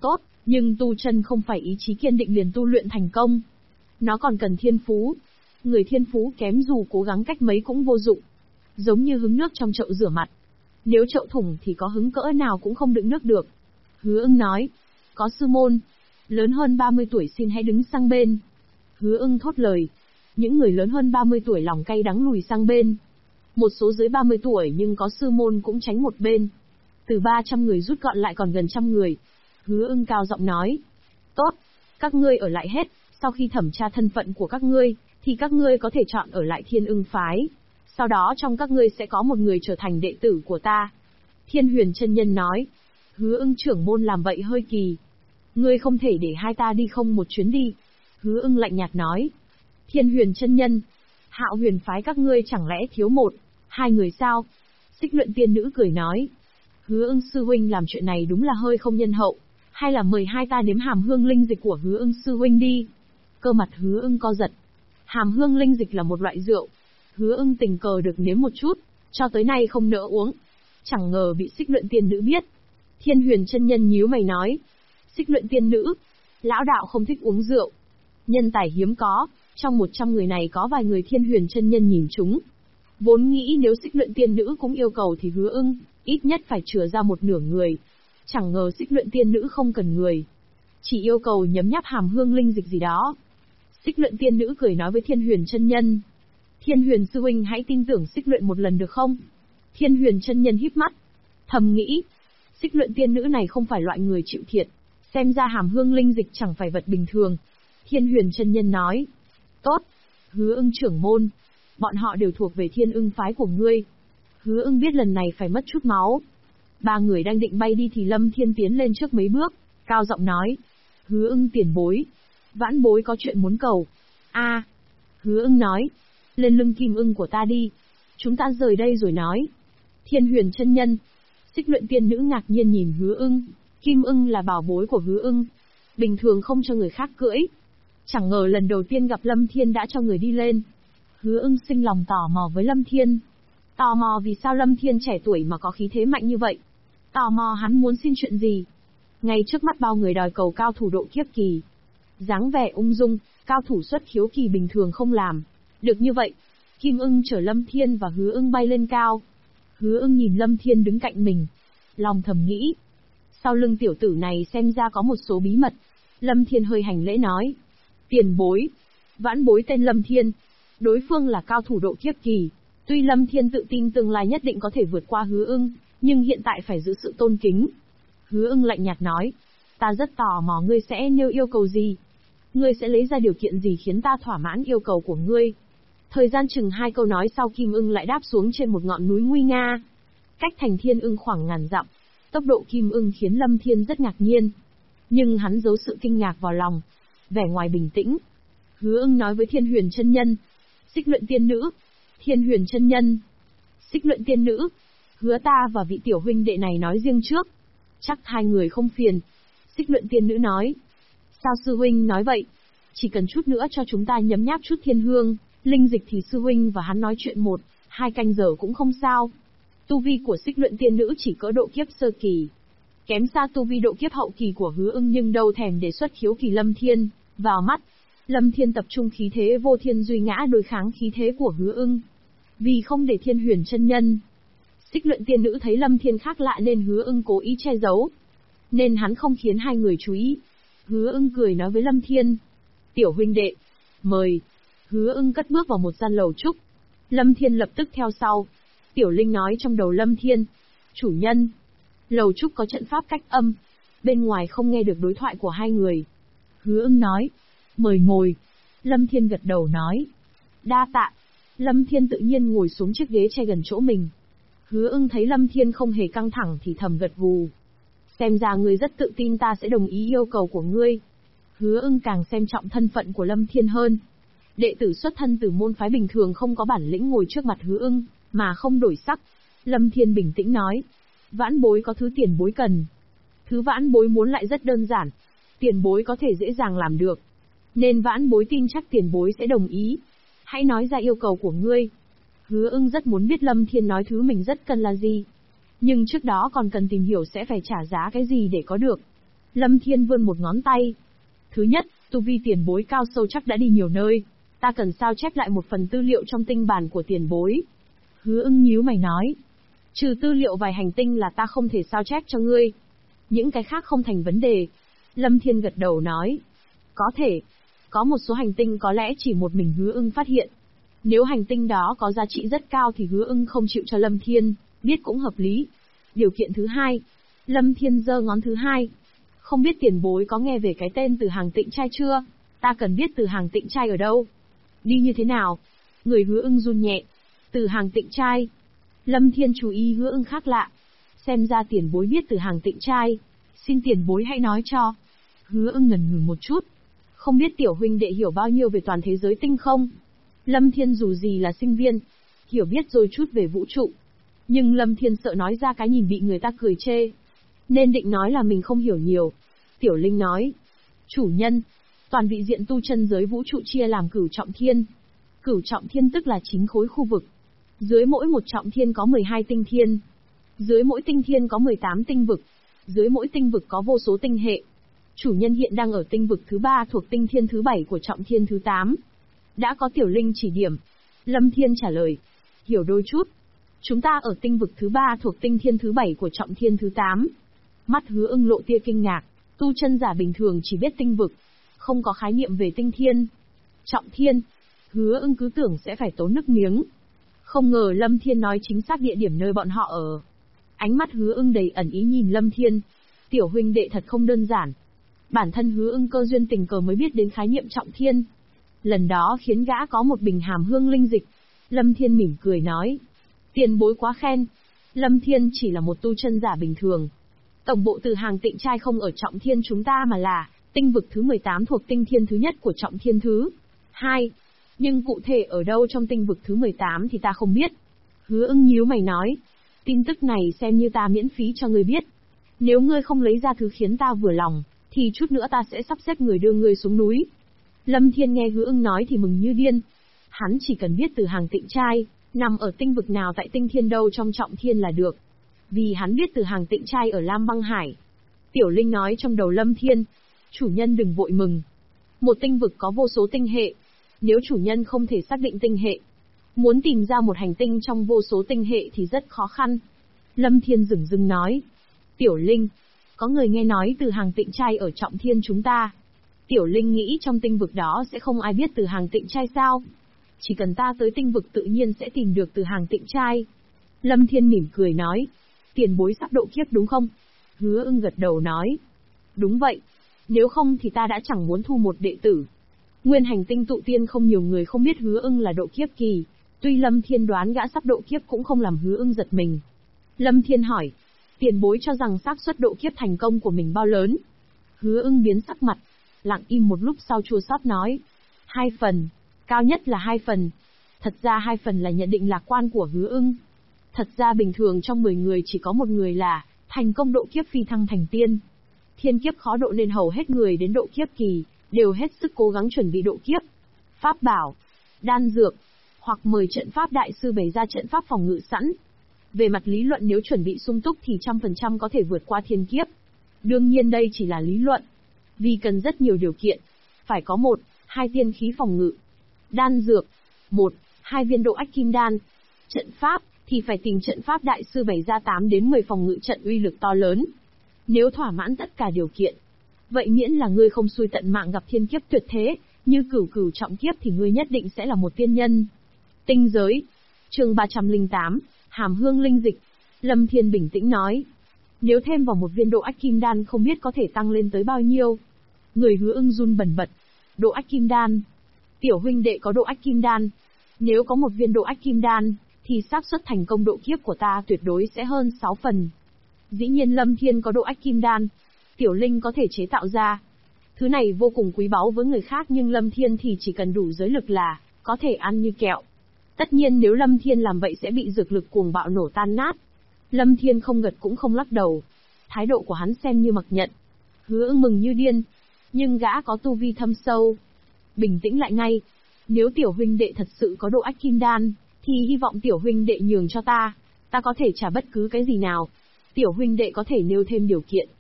Nhưng tu chân không phải ý chí kiên định liền tu luyện thành công. Nó còn cần thiên phú. Người thiên phú kém dù cố gắng cách mấy cũng vô dụng. Giống như hứng nước trong chậu rửa mặt. Nếu chậu thủng thì có hứng cỡ nào cũng không đựng nước được. Hứa Ưng nói. Có sư môn. Lớn hơn 30 tuổi xin hãy đứng sang bên. Hứa Ưng thốt lời. Những người lớn hơn 30 tuổi lòng cay đắng lùi sang bên. Một số dưới 30 tuổi nhưng có sư môn cũng tránh một bên. Từ 300 người rút gọn lại còn gần 100 người. Hứa Ưng cao giọng nói. Tốt, các ngươi ở lại hết, sau khi thẩm tra thân phận của các ngươi, thì các ngươi có thể chọn ở lại Thiên Ưng phái. Sau đó trong các ngươi sẽ có một người trở thành đệ tử của ta. Thiên Huyền chân nhân nói. Hứa Ưng trưởng môn làm vậy hơi kỳ. Ngươi không thể để hai ta đi không một chuyến đi. Hứa Ưng lạnh nhạt nói. Thiên Huyền chân nhân, Hạo Huyền phái các ngươi chẳng lẽ thiếu một, hai người sao? Xích Luyện tiên nữ cười nói. Hứa Ưng sư huynh làm chuyện này đúng là hơi không nhân hậu, hay là mời hai ta nếm hàm hương linh dịch của Hứa Ưng sư huynh đi. Cơ mặt Hứa Ưng co giật. Hàm hương linh dịch là một loại rượu. Hứa Ưng tình cờ được nếm một chút, cho tới nay không nỡ uống. Chẳng ngờ bị Xích Luyện tiên nữ biết. Thiên Huyền chân nhân nhíu mày nói. Xích Luyện tiên nữ, lão đạo không thích uống rượu. Nhân tài hiếm có, trong 100 người này có vài người Thiên Huyền chân nhân nhìn chúng. Vốn nghĩ nếu Xích Luyện tiên nữ cũng yêu cầu thì Hứa Ưng ít nhất phải chừa ra một nửa người. Chẳng ngờ Xích Luyện tiên nữ không cần người, chỉ yêu cầu nhấm nháp hàm hương linh dịch gì đó. Xích Luyện tiên nữ cười nói với Thiên Huyền chân nhân. Thiên Huyền sư huynh hãy tin tưởng Xích Luyện một lần được không? Thiên Huyền chân nhân híp mắt, thầm nghĩ, Xích Luyện tiên nữ này không phải loại người chịu thiệt, xem ra hàm hương linh dịch chẳng phải vật bình thường. Thiên Huyền chân nhân nói. Tốt, Hứa Ưng trưởng môn, bọn họ đều thuộc về Thiên Ưng phái của ngươi. Hứa Ưng biết lần này phải mất chút máu. Ba người đang định bay đi thì Lâm Thiên tiến lên trước mấy bước, cao giọng nói. Hứa Ưng tiền bối, vãn bối có chuyện muốn cầu. A, Hứa Ưng nói. Lên lưng Kim Ưng của ta đi. Chúng ta rời đây rồi nói. Thiên Huyền chân nhân. Xích Luyện tiên nữ ngạc nhiên nhìn Hứa Ưng. Kim Ưng là bảo bối của Hứa Ưng, bình thường không cho người khác cưỡi. Chẳng ngờ lần đầu tiên gặp Lâm Thiên đã cho người đi lên. Hứa Ưng sinh lòng tò mò với Lâm Thiên. Tò mò vì sao Lâm Thiên trẻ tuổi mà có khí thế mạnh như vậy. Tò mò hắn muốn xin chuyện gì. Ngay trước mắt bao người đòi cầu cao thủ độ kiếp kỳ. Dáng vẻ ung dung, cao thủ xuất khiếu kỳ bình thường không làm được như vậy. Kim Ưng chở Lâm Thiên và Hứa Ưng bay lên cao. Hứa Ưng nhìn Lâm Thiên đứng cạnh mình, lòng thầm nghĩ. Sau lưng tiểu tử này xem ra có một số bí mật. Lâm Thiên hơi hành lễ nói. Tiền bối, vãn bối tên Lâm Thiên. Đối phương là cao thủ độ kiếp kỳ. Tuy Lâm Thiên tự tin tương lai nhất định có thể vượt qua Hứa Ưng, nhưng hiện tại phải giữ sự tôn kính. Hứa Ưng lạnh nhạt nói. Ta rất tò mò ngươi sẽ nêu yêu cầu gì. Ngươi sẽ lấy ra điều kiện gì khiến ta thỏa mãn yêu cầu của ngươi. Thời gian chừng 2 câu nói sau Kim Ưng lại đáp xuống trên một ngọn núi nguy nga. Cách thành Thiên Ưng khoảng ngàn dặm. Tốc độ Kim Ưng khiến Lâm Thiên rất ngạc nhiên. Nhưng hắn giấu sự kinh ngạc vào lòng. Vẻ ngoài bình tĩnh. Hứa Ưng nói với Thiên Huyền chân nhân. Xích Luyện tiên nữ. Thiên Huyền chân nhân. Xích Luyện tiên nữ. Hứa ta và vị tiểu huynh đệ này nói riêng trước. Chắc hai người không phiền. Xích Luyện tiên nữ nói. Sao sư huynh nói vậy? Chỉ cần chút nữa cho chúng ta nhấm nháp chút thiên hương, linh dịch thì sư huynh và hắn nói chuyện 1-2 canh giờ cũng không sao. Tu vi của Xích Luyện tiên nữ chỉ cỡ độ kiếp sơ kỳ. Kém xa tu vi độ kiếp hậu kỳ của Hứa Ưng nhưng đâu thèm đề xuất khiếu kỳ Lâm Thiên vào mắt. Lâm Thiên tập trung khí thế vô thiên duy ngã đối kháng khí thế của Hứa Ưng. Vì không để Thiên Huyền chân nhân, Xích Luyện tiên nữ thấy Lâm Thiên khác lạ nên Hứa Ưng cố ý che giấu, nên hắn không khiến hai người chú ý. Hứa Ưng cười nói với Lâm Thiên. Tiểu huynh đệ, mời. Hứa Ưng cất bước vào một gian lầu trúc. Lâm Thiên lập tức theo sau. Tiểu Linh nói trong đầu Lâm Thiên. Chủ nhân, lầu trúc có trận pháp cách âm, bên ngoài không nghe được đối thoại của hai người. Hứa Ưng nói. Mời ngồi. Lâm Thiên gật đầu nói. Đa tạ. Lâm Thiên tự nhiên ngồi xuống chiếc ghế che gần chỗ mình. Hứa Ưng thấy Lâm Thiên không hề căng thẳng thì thầm gật gù. Xem ra ngươi rất tự tin ta sẽ đồng ý yêu cầu của ngươi. Hứa Ưng càng xem trọng thân phận của Lâm Thiên hơn. Đệ tử xuất thân từ môn phái bình thường không có bản lĩnh ngồi trước mặt Hứa Ưng mà không đổi sắc. Lâm Thiên bình tĩnh nói. Vãn bối có thứ tiền bối cần. Thứ vãn bối muốn lại rất đơn giản. Tiền bối có thể dễ dàng làm được. Nên vãn bối tin chắc tiền bối sẽ đồng ý. Hãy nói ra yêu cầu của ngươi. Hứa Ưng rất muốn biết Lâm Thiên nói thứ mình rất cần là gì. Nhưng trước đó còn cần tìm hiểu sẽ phải trả giá cái gì để có được. Lâm Thiên vươn một ngón tay. Thứ nhất, tu vi tiền bối cao sâu chắc đã đi nhiều nơi. Ta cần sao chép lại một phần tư liệu trong tinh bản của tiền bối. Hứa Ưng nhíu mày nói. Trừ tư liệu vài hành tinh là ta không thể sao chép cho ngươi. Những cái khác không thành vấn đề. Lâm Thiên gật đầu nói. Có thể. Có một số hành tinh có lẽ chỉ một mình Hứa Ưng phát hiện. Nếu hành tinh đó có giá trị rất cao thì Hứa Ưng không chịu cho Lâm Thiên, biết cũng hợp lý. Điều kiện thứ hai. Lâm Thiên giơ ngón thứ hai. Không biết tiền bối có nghe về cái tên Từ Hàng Tịnh Trai chưa? Ta cần biết Từ Hàng Tịnh Trai ở đâu? Đi như thế nào? Người Hứa Ưng run nhẹ. Từ Hàng Tịnh Trai. Lâm Thiên chú ý Hứa Ưng khác lạ. Xem ra tiền bối biết Từ Hàng Tịnh Trai. Xin tiền bối hãy nói cho. Hứa Ưng ngần ngừ một chút. Không biết tiểu huynh đệ hiểu bao nhiêu về toàn thế giới tinh không? Lâm Thiên dù gì là sinh viên, hiểu biết rồi chút về vũ trụ. Nhưng Lâm Thiên sợ nói ra cái nhìn bị người ta cười chê. Nên định nói là mình không hiểu nhiều. Tiểu Linh nói. Chủ nhân, toàn vị diện tu chân giới vũ trụ chia làm cửu trọng thiên. Cửu trọng thiên tức là 9 khối khu vực. Dưới mỗi một trọng thiên có 12 tinh thiên. Dưới mỗi tinh thiên có 18 tinh vực. Dưới mỗi tinh vực có vô số tinh hệ. Chủ nhân hiện đang ở tinh vực thứ 3 thuộc tinh thiên thứ 7 của trọng thiên thứ 8. Đã có Tiểu Linh chỉ điểm. Lâm Thiên trả lời. Hiểu đôi chút. Chúng ta ở tinh vực thứ 3 thuộc tinh thiên thứ 7 của trọng thiên thứ 8. Mắt Hứa Ưng lộ tia kinh ngạc. Tu chân giả bình thường chỉ biết tinh vực, không có khái niệm về tinh thiên. Trọng thiên. Hứa Ưng cứ tưởng sẽ phải tốn nước miếng. Không ngờ Lâm Thiên nói chính xác địa điểm nơi bọn họ ở. Ánh mắt Hứa Ưng đầy ẩn ý nhìn Lâm Thiên. Tiểu huynh đệ thật không đơn giản. Bản thân Hứa Ưng cơ duyên tình cờ mới biết đến khái niệm trọng thiên. Lần đó khiến gã có một bình hàm hương linh dịch. Lâm Thiên mỉm cười nói. Tiền bối quá khen. Lâm Thiên chỉ là một tu chân giả bình thường. Tổng bộ Từ Hàng Tịnh Trai không ở trọng thiên chúng ta mà là tinh vực thứ 18 thuộc tinh thiên thứ nhất của trọng thiên thứ 2. Nhưng cụ thể ở đâu trong tinh vực thứ 18 thì ta không biết. Hứa Ưng nhíu mày nói. Tin tức này xem như ta miễn phí cho ngươi biết. Nếu ngươi không lấy ra thứ khiến ta vừa lòng, thì chút nữa ta sẽ sắp xếp người đưa ngươi xuống núi. Lâm Thiên nghe Hứa Ưng nói thì mừng như điên. Hắn chỉ cần biết Từ Hàng Tịnh Trai nằm ở tinh vực nào tại tinh thiên đâu trong trọng thiên là được. Vì hắn biết Từ Hàng Tịnh Trai ở Lam Băng Hải. Tiểu Linh nói trong đầu Lâm Thiên. Chủ nhân đừng vội mừng. Một tinh vực có vô số tinh hệ. Nếu chủ nhân không thể xác định tinh hệ, muốn tìm ra một hành tinh trong vô số tinh hệ thì rất khó khăn. Lâm Thiên dửng dưng nói. Tiểu Linh, có người nghe nói Từ Hàng Tịnh Trai ở trọng thiên chúng ta. Tiểu Linh nghĩ trong tinh vực đó sẽ không ai biết Từ Hàng Tịnh Trai sao? Chỉ cần ta tới tinh vực tự nhiên sẽ tìm được Từ Hàng Tịnh Trai. Lâm Thiên mỉm cười nói. Tiền bối sắp độ kiếp đúng không? Hứa Ưng gật đầu nói. Đúng vậy. Nếu không thì ta đã chẳng muốn thu một đệ tử. Nguyên hành tinh tụ tiên không nhiều người không biết Hứa Ưng là độ kiếp kỳ. Tuy Lâm Thiên đoán gã sắp độ kiếp cũng không làm Hứa Ưng giật mình. Lâm Thiên hỏi. Tiền bối cho rằng xác suất độ kiếp thành công của mình bao lớn? Hứa Ưng biến sắc mặt. Lặng im một lúc sau chua xót nói. 2 phần. Cao nhất là 2 phần. Thật ra 2 phần là nhận định lạc quan của Hứa Ưng. Thật ra bình thường trong 10 người chỉ có một người là thành công độ kiếp phi thăng thành tiên. Thiên kiếp khó độ nên hầu hết người đến độ kiếp kỳ đều hết sức cố gắng chuẩn bị độ kiếp. Pháp bảo, đan dược, hoặc mời trận pháp đại sư bày ra trận pháp phòng ngự sẵn. Về mặt lý luận nếu chuẩn bị sung túc thì 100% có thể vượt qua thiên kiếp. Đương nhiên đây chỉ là lý luận. Vì cần rất nhiều điều kiện. Phải có 1, 2 tiên khí phòng ngự. Đan dược, 1, 2 viên độ ách kim đan. Trận pháp, thì phải tìm trận pháp đại sư bày ra 8 đến 10 phòng ngự trận uy lực to lớn. Nếu thỏa mãn tất cả điều kiện, vậy miễn là ngươi không xui tận mạng gặp thiên kiếp tuyệt thế, như cửu trọng kiếp thì ngươi nhất định sẽ là một tiên nhân. Tinh giới. Chương 308, Hàm Hương Linh Dịch. Lâm Thiên bình tĩnh nói. Nếu thêm vào một viên độ ách kim đan không biết có thể tăng lên tới bao nhiêu. Người Hứa Ưng run bần bật. Độ ách kim đan. Tiểu huynh đệ có độ ách kim đan. Nếu có một viên độ ách kim đan, thì xác suất thành công độ kiếp của ta tuyệt đối sẽ hơn 6 phần. Dĩ nhiên Lâm Thiên có độ ách kim đan. Tiểu Linh có thể chế tạo ra. Thứ này vô cùng quý báu với người khác nhưng Lâm Thiên thì chỉ cần đủ giới lực là có thể ăn như kẹo. Tất nhiên nếu Lâm Thiên làm vậy sẽ bị dược lực cuồng bạo nổ tan nát. Lâm Thiên không gật cũng không lắc đầu. Thái độ của hắn xem như mặc nhận. Hứa Ưng mừng như điên. Nhưng gã có tu vi thâm sâu. Bình tĩnh lại ngay. Nếu tiểu huynh đệ thật sự có độ ách kim đan, thì hy vọng tiểu huynh đệ nhường cho ta. Ta có thể trả bất cứ cái gì nào. Tiểu huynh đệ có thể nêu thêm điều kiện.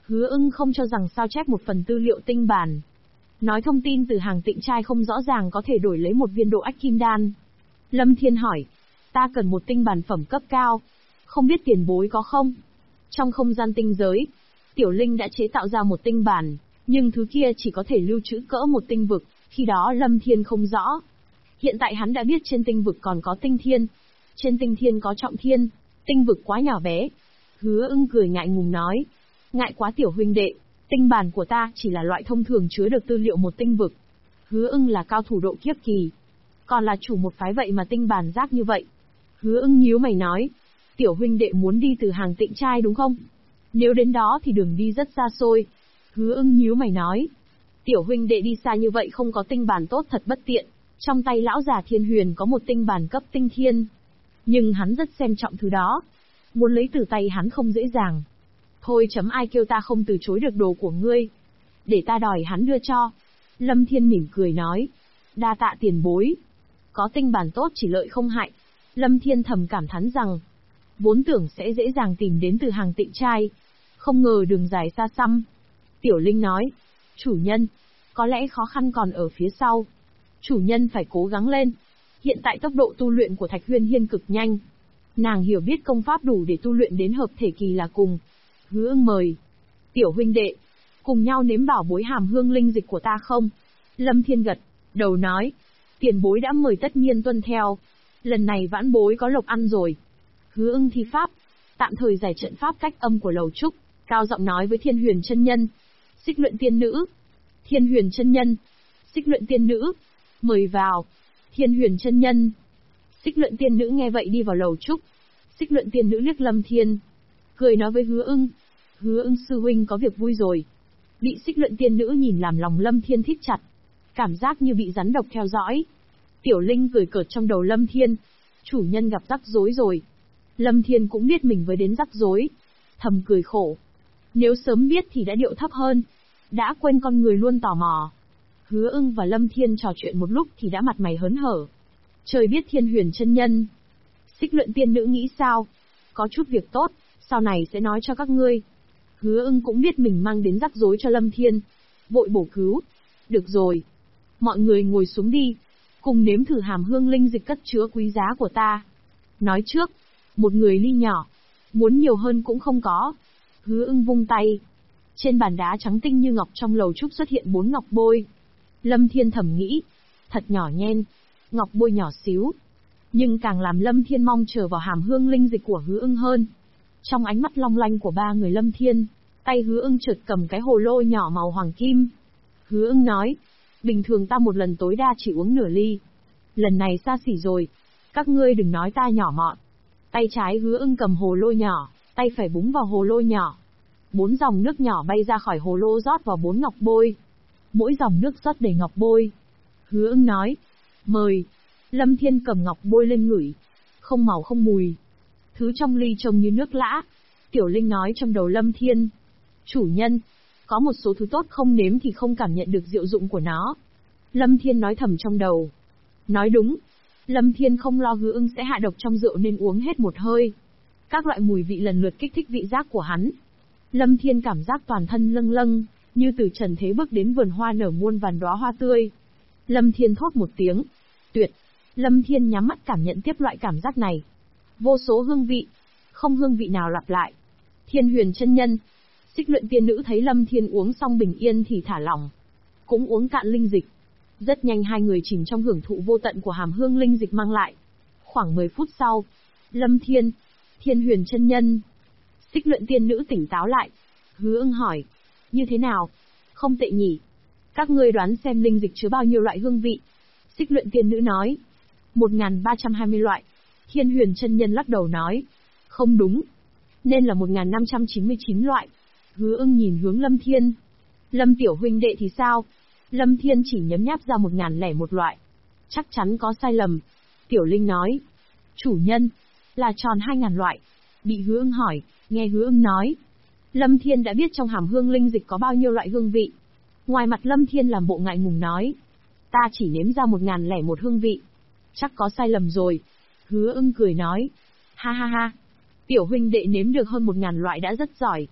Hứa Ưng không cho rằng sao chép một phần tư liệu tinh bản. Nói thông tin từ hàng tịnh trai không rõ ràng có thể đổi lấy một viên độ ách kim đan. Lâm Thiên hỏi, ta cần một tinh bản phẩm cấp cao, không biết tiền bối có không? Trong không gian tinh giới, Tiểu Linh đã chế tạo ra một tinh bản, nhưng thứ kia chỉ có thể lưu trữ cỡ một tinh vực, khi đó Lâm Thiên không rõ. Hiện tại hắn đã biết trên tinh vực còn có tinh thiên, trên tinh thiên có trọng thiên, tinh vực quá nhỏ bé. Hứa Ưng cười ngại ngùng nói, ngại quá tiểu huynh đệ, tinh bản của ta chỉ là loại thông thường chứa được tư liệu một tinh vực. Hứa Ưng là cao thủ độ kiếp kỳ, còn là chủ một phái vậy mà tinh bản rác như vậy. Hứa Ưng nhíu mày nói, tiểu huynh đệ muốn đi từ hàng tịnh trai đúng không? Nếu đến đó thì đường đi rất xa xôi. Hứa Ưng nhíu mày nói, tiểu huynh đệ đi xa như vậy không có tinh bản tốt thật bất tiện. Trong tay lão già Thiên Huyền có một tinh bản cấp tinh thiên, nhưng hắn rất xem trọng thứ đó, muốn lấy từ tay hắn không dễ dàng. Thôi ai kêu ta không từ chối được đồ của ngươi, để ta đòi hắn đưa cho. Lâm Thiên mỉm cười nói, đa tạ tiền bối, có tinh bản tốt chỉ lợi không hại. Lâm Thiên thầm cảm thán rằng, vốn tưởng sẽ dễ dàng tìm đến từ hàng tịnh trai, không ngờ đường dài xa xăm. Tiểu Linh nói, chủ nhân, có lẽ khó khăn còn ở phía sau. Chủ nhân phải cố gắng lên. Hiện tại tốc độ tu luyện của Thạch Huyên Hiên cực nhanh. Nàng hiểu biết công pháp đủ để tu luyện đến hợp thể kỳ là cùng. Hứa Ưng mời, tiểu huynh đệ, cùng nhau nếm bảo bối hàm hương linh dịch của ta không? Lâm Thiên gật đầu nói, tiền bối đã mời tất nhiên tuân theo. Lần này vãn bối có lộc ăn rồi. Hứa Ưng thi pháp, tạm thời giải trận pháp cách âm của lầu trúc, cao giọng nói với Thiên Huyền chân nhân, Xích Luyện tiên nữ. Thiên Huyền chân nhân, Xích Luyện tiên nữ, mời vào. Thiên Huyền chân nhân, Xích Luyện tiên nữ nghe vậy đi vào lầu trúc. Xích Luyện tiên nữ liếc Lâm Thiên, cười nói với Hứa Ưng, Hứa Ưng sư huynh có việc vui rồi. Bị Xích Luyện tiên nữ nhìn làm lòng Lâm Thiên thít chặt, cảm giác như bị rắn độc theo dõi. Tiểu Linh cười cợt trong đầu Lâm Thiên, chủ nhân gặp rắc rối rồi. Lâm Thiên cũng biết mình với đến rắc rối, thầm cười khổ. Nếu sớm biết thì đã điệu thấp hơn, đã quên con người luôn tò mò. Hứa Ưng và Lâm Thiên trò chuyện một lúc thì đã mặt mày hớn hở. Trời biết Thiên Huyền chân nhân, Xích Luyện tiên nữ nghĩ sao? Có chút việc tốt, sau này sẽ nói cho các ngươi. Hứa Ưng cũng biết mình mang đến rắc rối cho Lâm Thiên, vội bổ cứu. Được rồi, mọi người ngồi xuống đi, cùng nếm thử hàm hương linh dịch cất chứa quý giá của ta. Nói trước, một người ly nhỏ, muốn nhiều hơn cũng không có. Hứa Ưng vung tay, trên bàn đá trắng tinh như ngọc trong lầu trúc xuất hiện 4 ngọc bôi. Lâm Thiên thầm nghĩ, thật nhỏ nhen, ngọc bôi nhỏ xíu. Nhưng càng làm Lâm Thiên mong chờ vào hàm hương linh dịch của Hứa Ưng hơn. Trong ánh mắt long lanh của ba người Lâm Thiên, tay Hứa Ưng chợt cầm cái hồ lô nhỏ màu hoàng kim. Hứa Ưng nói, bình thường ta một lần tối đa chỉ uống nửa ly. Lần này xa xỉ rồi, các ngươi đừng nói ta nhỏ mọn. Tay trái Hứa Ưng cầm hồ lô nhỏ, tay phải búng vào hồ lô nhỏ. 4 dòng nước nhỏ bay ra khỏi hồ lô rót vào 4 ngọc bôi. Mỗi dòng nước rót đầy ngọc bôi. Hứa Ưng nói, mời. Lâm Thiên cầm ngọc bôi lên ngửi, không màu không mùi. Thứ trong ly trông như nước lã. Tiểu Linh nói trong đầu Lâm Thiên, chủ nhân, có một số thứ tốt không nếm thì không cảm nhận được diệu dụng của nó. Lâm Thiên nói thầm trong đầu. Nói đúng, Lâm Thiên không lo Hứa Ưng sẽ hạ độc trong rượu nên uống hết một hơi. Các loại mùi vị lần lượt kích thích vị giác của hắn. Lâm Thiên cảm giác toàn thân lâng lâng, như từ trần thế bước đến vườn hoa nở muôn vàn đóa hoa tươi. Lâm Thiên thốt một tiếng, tuyệt. Lâm Thiên nhắm mắt cảm nhận tiếp loại cảm giác này. Vô số hương vị, không hương vị nào lặp lại. Thiên Huyền chân nhân, Xích Luyện tiên nữ thấy Lâm Thiên uống xong bình yên thì thả lỏng, cũng uống cạn linh dịch. Rất nhanh hai người chìm trong hưởng thụ vô tận của hàm hương linh dịch mang lại. Khoảng 10 phút sau, Lâm Thiên, Thiên Huyền chân nhân, Xích Luyện tiên nữ tỉnh táo lại. Hứa Ưng hỏi, như thế nào? Không tệ nhỉ. Các ngươi đoán xem linh dịch chứa bao nhiêu loại hương vị? Xích Luyện tiên nữ nói, 1320 loại. Thiên Huyền chân nhân lắc đầu nói, không đúng, nên là 1599 loại. Hứa Ưng nhìn hướng Lâm Thiên. Lâm tiểu huynh đệ thì sao? Lâm Thiên chỉ nhấm nháp ra 1001 loại. Chắc chắn có sai lầm. Tiểu Linh nói, chủ nhân, là tròn 2000 loại. Bị Hứa Ưng hỏi, nghe Hứa Ưng nói, Lâm Thiên đã biết trong hàm hương linh dịch có bao nhiêu loại hương vị. Ngoài mặt Lâm Thiên làm bộ ngại ngùng nói, ta chỉ nếm ra 1001 hương vị. Chắc có sai lầm rồi. Hứa Ưng cười nói, ha ha ha, tiểu huynh đệ nếm được hơn 1000 loại đã rất giỏi.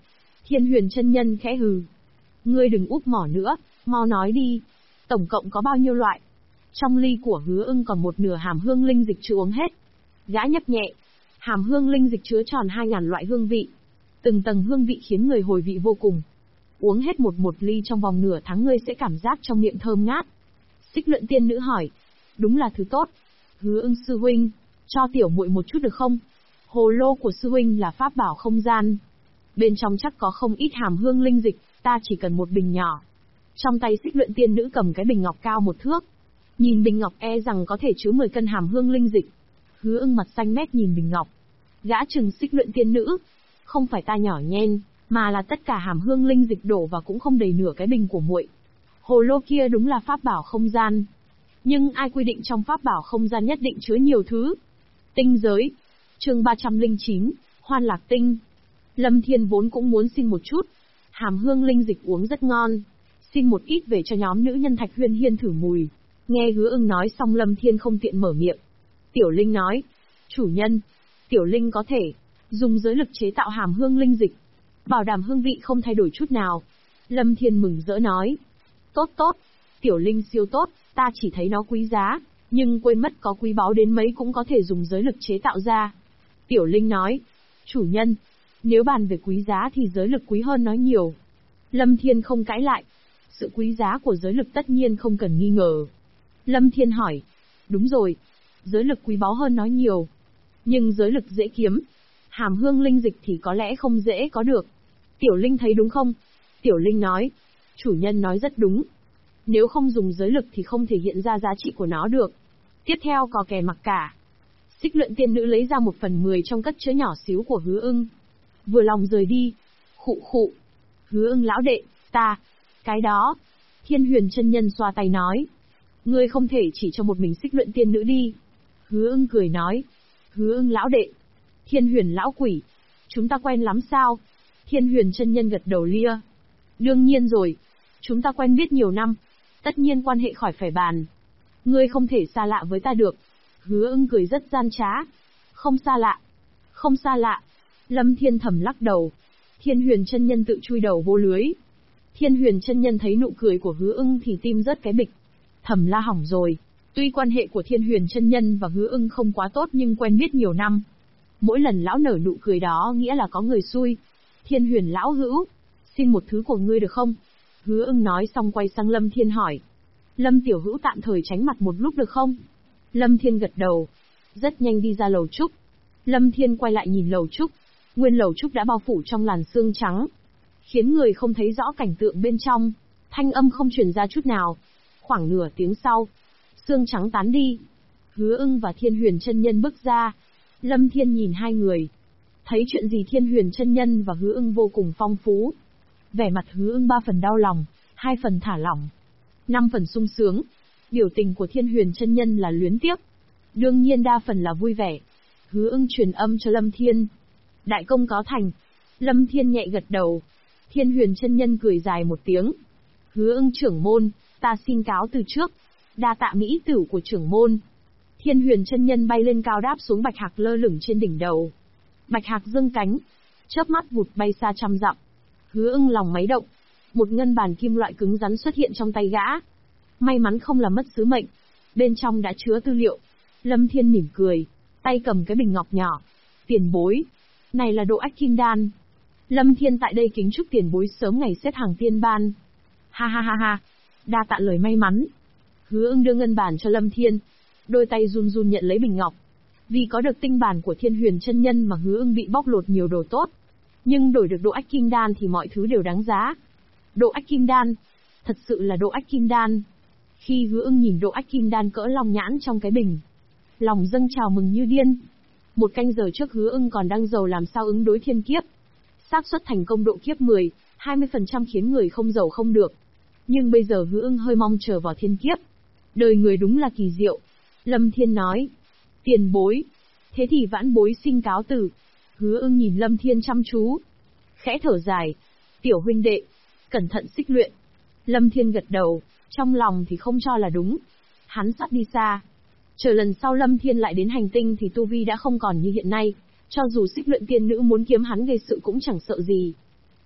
Thiên Huyền chân nhân khẽ hừ. Ngươi đừng úp mỏ nữa, mau nói đi. Tổng cộng có bao nhiêu loại? Trong ly của Hứa Ưng còn một nửa hàm hương linh dịch chưa uống hết. Gã nhấp nhẹ. Hàm hương linh dịch chứa tròn 2000 loại hương vị. Từng tầng hương vị khiến người hồi vị vô cùng. Uống hết một ly trong vòng nửa tháng ngươi sẽ cảm giác trong miệng thơm ngát. Xích Luyện tiên nữ hỏi. Đúng là thứ tốt. Hứa Ưng sư huynh, cho tiểu muội một chút được không? Hồ lô của sư huynh là pháp bảo không gian. Bên trong chắc có không ít hàm hương linh dịch, ta chỉ cần một bình nhỏ. Trong tay Xích Luyện tiên nữ cầm cái bình ngọc cao 1 thước. Nhìn bình ngọc e rằng có thể chứa 10 cân hàm hương linh dịch. Hứa Ưng mặt xanh mét nhìn bình ngọc. Gã trừng Xích Luyện tiên nữ. Không phải ta nhỏ nhen, mà là tất cả hàm hương linh dịch đổ vào cũng không đầy nửa cái bình của muội. Hồ lô kia đúng là pháp bảo không gian. Nhưng ai quy định trong pháp bảo không gian nhất định chứa nhiều thứ? Tinh giới. Chương 309, Hoan Lạc Tinh. Lâm Thiên vốn cũng muốn xin một chút. Hàm hương linh dịch uống rất ngon. Xin một ít về cho nhóm nữ nhân Thạch Huyên Hiên thử mùi. Nghe Hứa Ưng nói xong Lâm Thiên không tiện mở miệng. Tiểu Linh nói. Chủ nhân, Tiểu Linh có thể dùng giới lực chế tạo hàm hương linh dịch. Bảo đảm hương vị không thay đổi chút nào. Lâm Thiên mừng rỡ nói. Tốt tốt, Tiểu Linh siêu tốt, ta chỉ thấy nó quý giá, nhưng quên mất có quý báu đến mấy cũng có thể dùng giới lực chế tạo ra. Tiểu Linh nói. Chủ nhân, nếu bàn về quý giá thì giới lực quý hơn nó nhiều. Lâm Thiên không cãi lại. Sự quý giá của giới lực tất nhiên không cần nghi ngờ. Lâm Thiên hỏi. Đúng rồi, giới lực quý báu hơn nó nhiều. Nhưng giới lực dễ kiếm. Hàm hương linh dịch thì có lẽ không dễ có được. Tiểu Linh thấy đúng không? Tiểu Linh nói. Chủ nhân nói rất đúng. Nếu không dùng giới lực thì không thể hiện ra giá trị của nó được. Tiếp theo có kẻ mặc cả. Xích Luyện tiên nữ lấy ra 1/10 trong cất chứa nhỏ xíu của Hứa Ưng. Vừa lòng rời đi. Khụ khụ. Hứa Ưng lão đệ, ta. Cái đó. Thiên Huyền chân nhân xoa tay nói. Ngươi không thể chỉ cho một mình Xích Luyện tiên nữ đi. Hứa Ưng cười nói. Hứa Ưng lão đệ. Thiên Huyền lão quỷ. Chúng ta quen lắm sao? Thiên Huyền chân nhân gật đầu lia. Đương nhiên rồi. Chúng ta quen biết nhiều năm. Tất nhiên quan hệ khỏi phải bàn. Ngươi không thể xa lạ với ta được. Hứa Ưng cười rất gian trá. Không xa lạ. Không xa lạ. Lâm Thiên thầm lắc đầu. Thiên Huyền chân nhân tự chui đầu vô lưới. Thiên Huyền chân nhân thấy nụ cười của Hứa Ưng thì tim rớt cái bịch. Thầm la hỏng rồi. Tuy quan hệ của Thiên Huyền chân nhân và Hứa Ưng không quá tốt nhưng quen biết nhiều năm. Mỗi lần lão nở nụ cười đó nghĩa là có người xui. Thiên Huyền lão hữu, xin một thứ của ngươi được không? Hứa Ưng nói xong quay sang Lâm Thiên hỏi. Lâm tiểu hữu tạm thời tránh mặt một lúc được không? Lâm Thiên gật đầu. Rất nhanh đi ra lầu trúc. Lâm Thiên quay lại nhìn lầu trúc. Nguyên lầu trúc đã bao phủ trong làn sương trắng, khiến người không thấy rõ cảnh tượng bên trong. Thanh âm không truyền ra chút nào. Khoảng nửa tiếng sau, sương trắng tán đi. Hứa Ưng và Thiên Huyền chân nhân bước ra. Lâm Thiên nhìn hai người. Thấy chuyện gì Thiên Huyền chân nhân và Hứa Ưng vô cùng phong phú. Vẻ mặt Hứa Ưng 3 phần đau lòng, 2 phần thả lỏng, 5 phần sung sướng. Biểu tình của Thiên Huyền chân nhân là luyến tiếc. Đương nhiên đa phần là vui vẻ. Hứa Ưng truyền âm cho Lâm Thiên. Đại công có thành. Lâm Thiên nhẹ gật đầu. Thiên Huyền chân nhân cười dài một tiếng. Hứa Ưng trưởng môn, ta xin cáo từ trước. Đa tạ mỹ tử của trưởng môn. Thiên Huyền chân nhân bay lên cao đáp xuống bạch hạc lơ lửng trên đỉnh đầu. Bạch hạc giương cánh, chớp mắt vụt bay xa trăm dặm. Hứa Ưng lòng máy động. Một ngân bàn kim loại cứng rắn xuất hiện trong tay gã. May mắn không làm mất sứ mệnh. Bên trong đã chứa tư liệu. Lâm Thiên mỉm cười, tay cầm cái bình ngọc nhỏ. Tiền bối. Này là độ ách kim đan. Lâm Thiên tại đây kính chúc tiền bối sớm ngày xếp hàng tiên ban. Ha ha ha ha. Đa tạ lời may mắn. Hứa Ưng đưa ngân bản cho Lâm Thiên. Đôi tay run run nhận lấy bình ngọc. Vì có được tinh bản của Thiên Huyền chân nhân mà Hứa Ưng bị bóc lột nhiều đồ tốt. Nhưng đổi được độ ách kim đan thì mọi thứ đều đáng giá. Độ ách kim đan. Thật sự là độ ách kim đan. Khi Hứa Ưng nhìn độ ách kim đan cỡ long nhãn trong cái bình, lòng dâng trào mừng như điên. Một canh giờ trước Hứa Ưng còn đang giàu làm sao ứng đối thiên kiếp. Xác suất thành công độ kiếp 10, 20% khiến người không giàu không được. Nhưng bây giờ Hứa Ưng hơi mong chờ vào thiên kiếp. Đời người đúng là kỳ diệu. Lâm Thiên nói. Tiền bối. Thế thì vãn bối xin cáo từ. Hứa Ưng nhìn Lâm Thiên chăm chú. Khẽ thở dài. Tiểu huynh đệ. Cẩn thận xích luyện. Lâm Thiên gật đầu. Trong lòng thì không cho là đúng. Hắn sắp đi xa. Chờ lần sau Lâm Thiên lại đến hành tinh thì tu vi đã không còn như hiện nay. Cho dù xích luyện tiên nữ muốn kiếm hắn gây sự cũng chẳng sợ gì.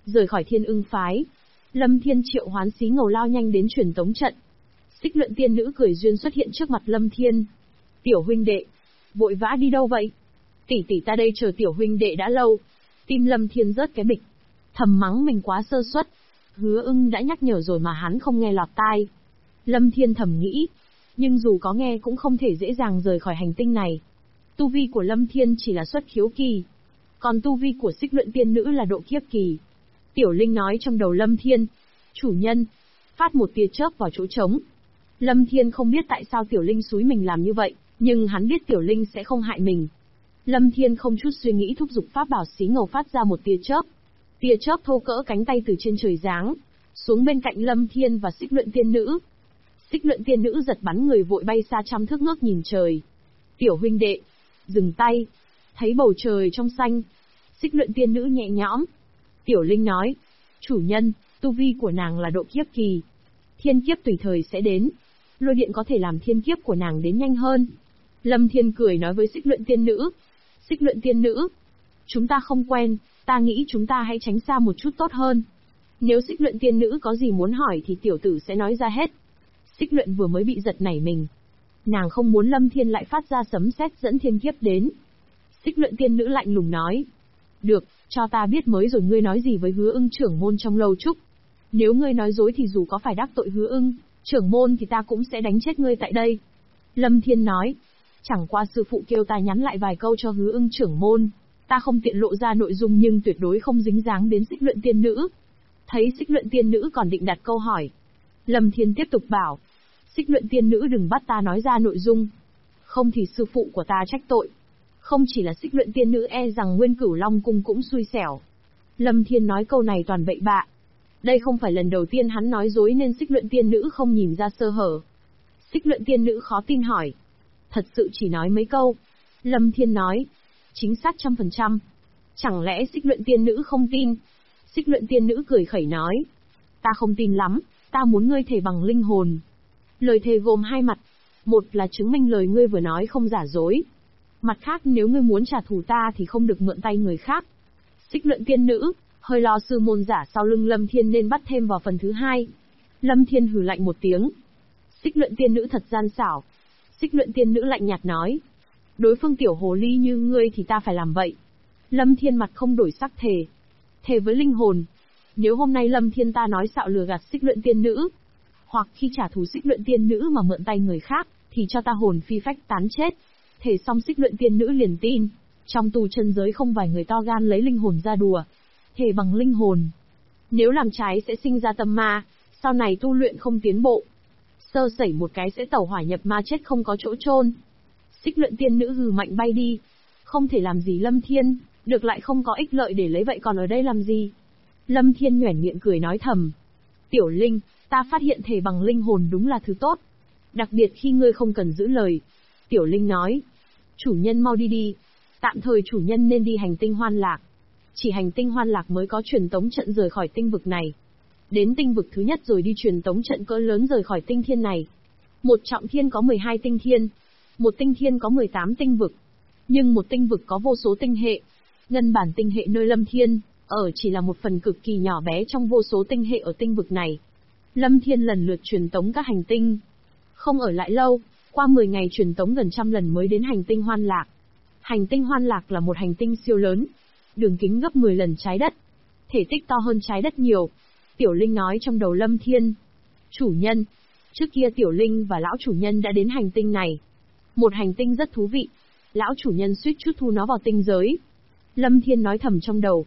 Rời khỏi Thiên Ưng phái, Lâm Thiên triệu hoán xí ngầu lao nhanh đến truyền tống trận. Xích Luyện tiên nữ cười duyên xuất hiện trước mặt Lâm Thiên. Tiểu huynh đệ, vội vã đi đâu vậy? Tỷ tỷ ta đây chờ tiểu huynh đệ đã lâu. Tim Lâm Thiên rớt cái bịch, thầm mắng mình quá sơ suất. Hứa Ưng đã nhắc nhở rồi mà hắn không nghe lọt tai. Lâm Thiên thầm nghĩ, nhưng dù có nghe cũng không thể dễ dàng rời khỏi hành tinh này. Tu vi của Lâm Thiên chỉ là xuất khiếu kỳ, còn tu vi của Xích Luyện tiên nữ là độ kiếp kỳ. Tiểu Linh nói trong đầu Lâm Thiên, chủ nhân, phát một tia chớp vào chỗ trống. Lâm Thiên không biết tại sao Tiểu Linh xúi mình làm như vậy, nhưng hắn biết Tiểu Linh sẽ không hại mình. Lâm Thiên không chút suy nghĩ thúc giục pháp bảo xí ngầu phát ra một tia chớp. Tia chớp thô cỡ cánh tay từ trên trời giáng xuống bên cạnh Lâm Thiên và Xích Luyện tiên nữ. Xích Luyện tiên nữ giật bắn người vội bay xa trăm thước ngước nhìn trời. Tiểu huynh đệ, dừng tay. Thấy bầu trời trong xanh, Xích Luyện tiên nữ nhẹ nhõm. Tiểu Linh nói, chủ nhân, tu vi của nàng là độ kiếp kỳ. Thiên kiếp tùy thời sẽ đến. Lôi điện có thể làm thiên kiếp của nàng đến nhanh hơn. Lâm Thiên cười nói với Xích Luyện tiên nữ. Xích Luyện tiên nữ, chúng ta không quen, ta nghĩ chúng ta hãy tránh xa một chút tốt hơn. Nếu Xích Luyện tiên nữ có gì muốn hỏi thì tiểu tử sẽ nói ra hết. Xích Luyện vừa mới bị giật nảy mình. Nàng không muốn Lâm Thiên lại phát ra sấm sét dẫn thiên kiếp đến. Xích Luyện tiên nữ lạnh lùng nói. Được, cho ta biết mới rồi ngươi nói gì với Hứa Ưng trưởng môn trong lâu trúc. Nếu ngươi nói dối thì dù có phải đắc tội Hứa Ưng trưởng môn thì ta cũng sẽ đánh chết ngươi tại đây. Lâm Thiên nói. Chẳng qua sư phụ kêu ta nhắn lại vài câu cho Hứa Ưng trưởng môn. Ta không tiện lộ ra nội dung nhưng tuyệt đối không dính dáng đến Xích Luyện tiên nữ. Thấy Xích Luyện tiên nữ còn định đặt câu hỏi, Lâm Thiên tiếp tục bảo. Xích Luyện tiên nữ đừng bắt ta nói ra nội dung. Không thì sư phụ của ta trách tội. Không chỉ là Xích Luyện tiên nữ e rằng Nguyên Cửu Long cung cũng xui xẻo. Lâm Thiên nói câu này toàn bậy bạ. Đây không phải lần đầu tiên hắn nói dối nên Xích Luyện tiên nữ không nhìn ra sơ hở. Xích Luyện tiên nữ khó tin hỏi. Thật sự chỉ nói mấy câu. Lâm Thiên nói. Chính xác 100%. Chẳng lẽ Xích Luyện tiên nữ không tin? Xích Luyện tiên nữ cười khẩy nói. Ta không tin lắm, ta muốn ngươi thề bằng linh hồn. Lời thề gồm hai mặt. Một là chứng minh lời ngươi vừa nói không giả dối. Mặt khác nếu ngươi muốn trả thù ta thì không được mượn tay người khác. Xích Luyện tiên nữ, hơi lo sư môn giả sau lưng Lâm Thiên nên bắt thêm vào phần thứ hai. Lâm Thiên hừ lạnh một tiếng. Xích Luyện tiên nữ thật gian xảo. Xích Luyện tiên nữ lạnh nhạt nói. Đối phương tiểu hồ ly như ngươi thì ta phải làm vậy. Lâm Thiên mặt không đổi sắc thề. Thề với linh hồn. Nếu hôm nay Lâm Thiên ta nói xạo lừa gạt Xích Luyện tiên nữ, hoặc khi trả thù Xích Luyện tiên nữ mà mượn tay người khác, thì cho ta hồn phi phách tán chết. Thề xong Xích Luyện tiên nữ liền tin. Trong tu chân giới không vài người to gan lấy linh hồn ra đùa. Thề bằng linh hồn. Nếu làm trái sẽ sinh ra tâm ma, sau này tu luyện không tiến bộ. Sơ sẩy một cái sẽ tẩu hỏa nhập ma chết không có chỗ chôn. Xích Luyện tiên nữ hừ mạnh bay đi. Không thể làm gì Lâm Thiên, được lại không có ích lợi để lấy vậy còn ở đây làm gì. Lâm Thiên nhoẻn miệng cười nói thầm. Tiểu Linh, ta phát hiện thề bằng linh hồn đúng là thứ tốt. Đặc biệt khi ngươi không cần giữ lời. Tiểu Linh nói. Chủ nhân mau đi đi. Tạm thời chủ nhân nên đi hành tinh Hoan Lạc. Chỉ hành tinh Hoan Lạc mới có truyền tống trận rời khỏi tinh vực này. Đến tinh vực thứ nhất rồi đi truyền tống trận cỡ lớn rời khỏi tinh thiên này. Một trọng thiên có 12 tinh thiên. Một tinh thiên có 18 tinh vực. Nhưng một tinh vực có vô số tinh hệ. Ngân bản tinh hệ nơi Lâm Thiên ở chỉ là một phần cực kỳ nhỏ bé trong vô số tinh hệ ở tinh vực này. Lâm Thiên lần lượt truyền tống các hành tinh. Không ở lại lâu, qua 10 ngày truyền tống gần trăm lần mới đến hành tinh Hoan Lạc. Hành tinh Hoan Lạc là một hành tinh siêu lớn. Đường kính gấp 10 lần trái đất. Thể tích to hơn trái đất nhiều. Tiểu Linh nói trong đầu Lâm Thiên. Chủ nhân, trước kia Tiểu Linh và lão chủ nhân đã đến hành tinh này. Một hành tinh rất thú vị. Lão chủ nhân suýt chút thu nó vào tinh giới. Lâm Thiên nói thầm trong đầu.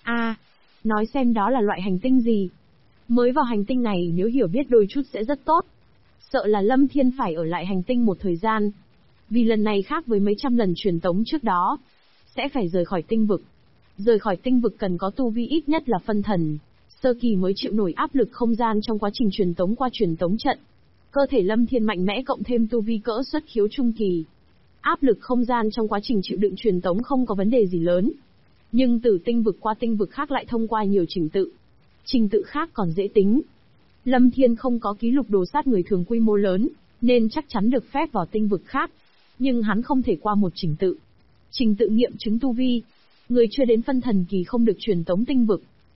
Nói xem đó là loại hành tinh gì. Mới vào hành tinh này nếu hiểu biết đôi chút sẽ rất tốt. Sợ là Lâm Thiên phải ở lại hành tinh một thời gian. Vì lần này khác với mấy trăm lần truyền tống trước đó. Sẽ phải rời khỏi tinh vực. Rời khỏi tinh vực cần có tu vi ít nhất là phân thần. Sơ kỳ mới chịu nổi áp lực không gian trong quá trình truyền tống qua truyền tống trận. Cơ thể Lâm Thiên mạnh mẽ cộng thêm tu vi cỡ xuất khiếu trung kỳ. Áp lực không gian trong quá trình chịu đựng truyền tống không có vấn đề gì lớn. Nhưng từ tinh vực qua tinh vực khác lại thông qua nhiều trình tự. Trình tự khác còn dễ tính. Lâm Thiên không có ký lục đồ sát người thường quy mô lớn, nên chắc chắn được phép vào tinh vực khác. Nhưng hắn không thể qua một trình tự. Trình tự nghiệm chứng tu vi. Người chưa đến phân thần kỳ không được truyền tống tinh vực,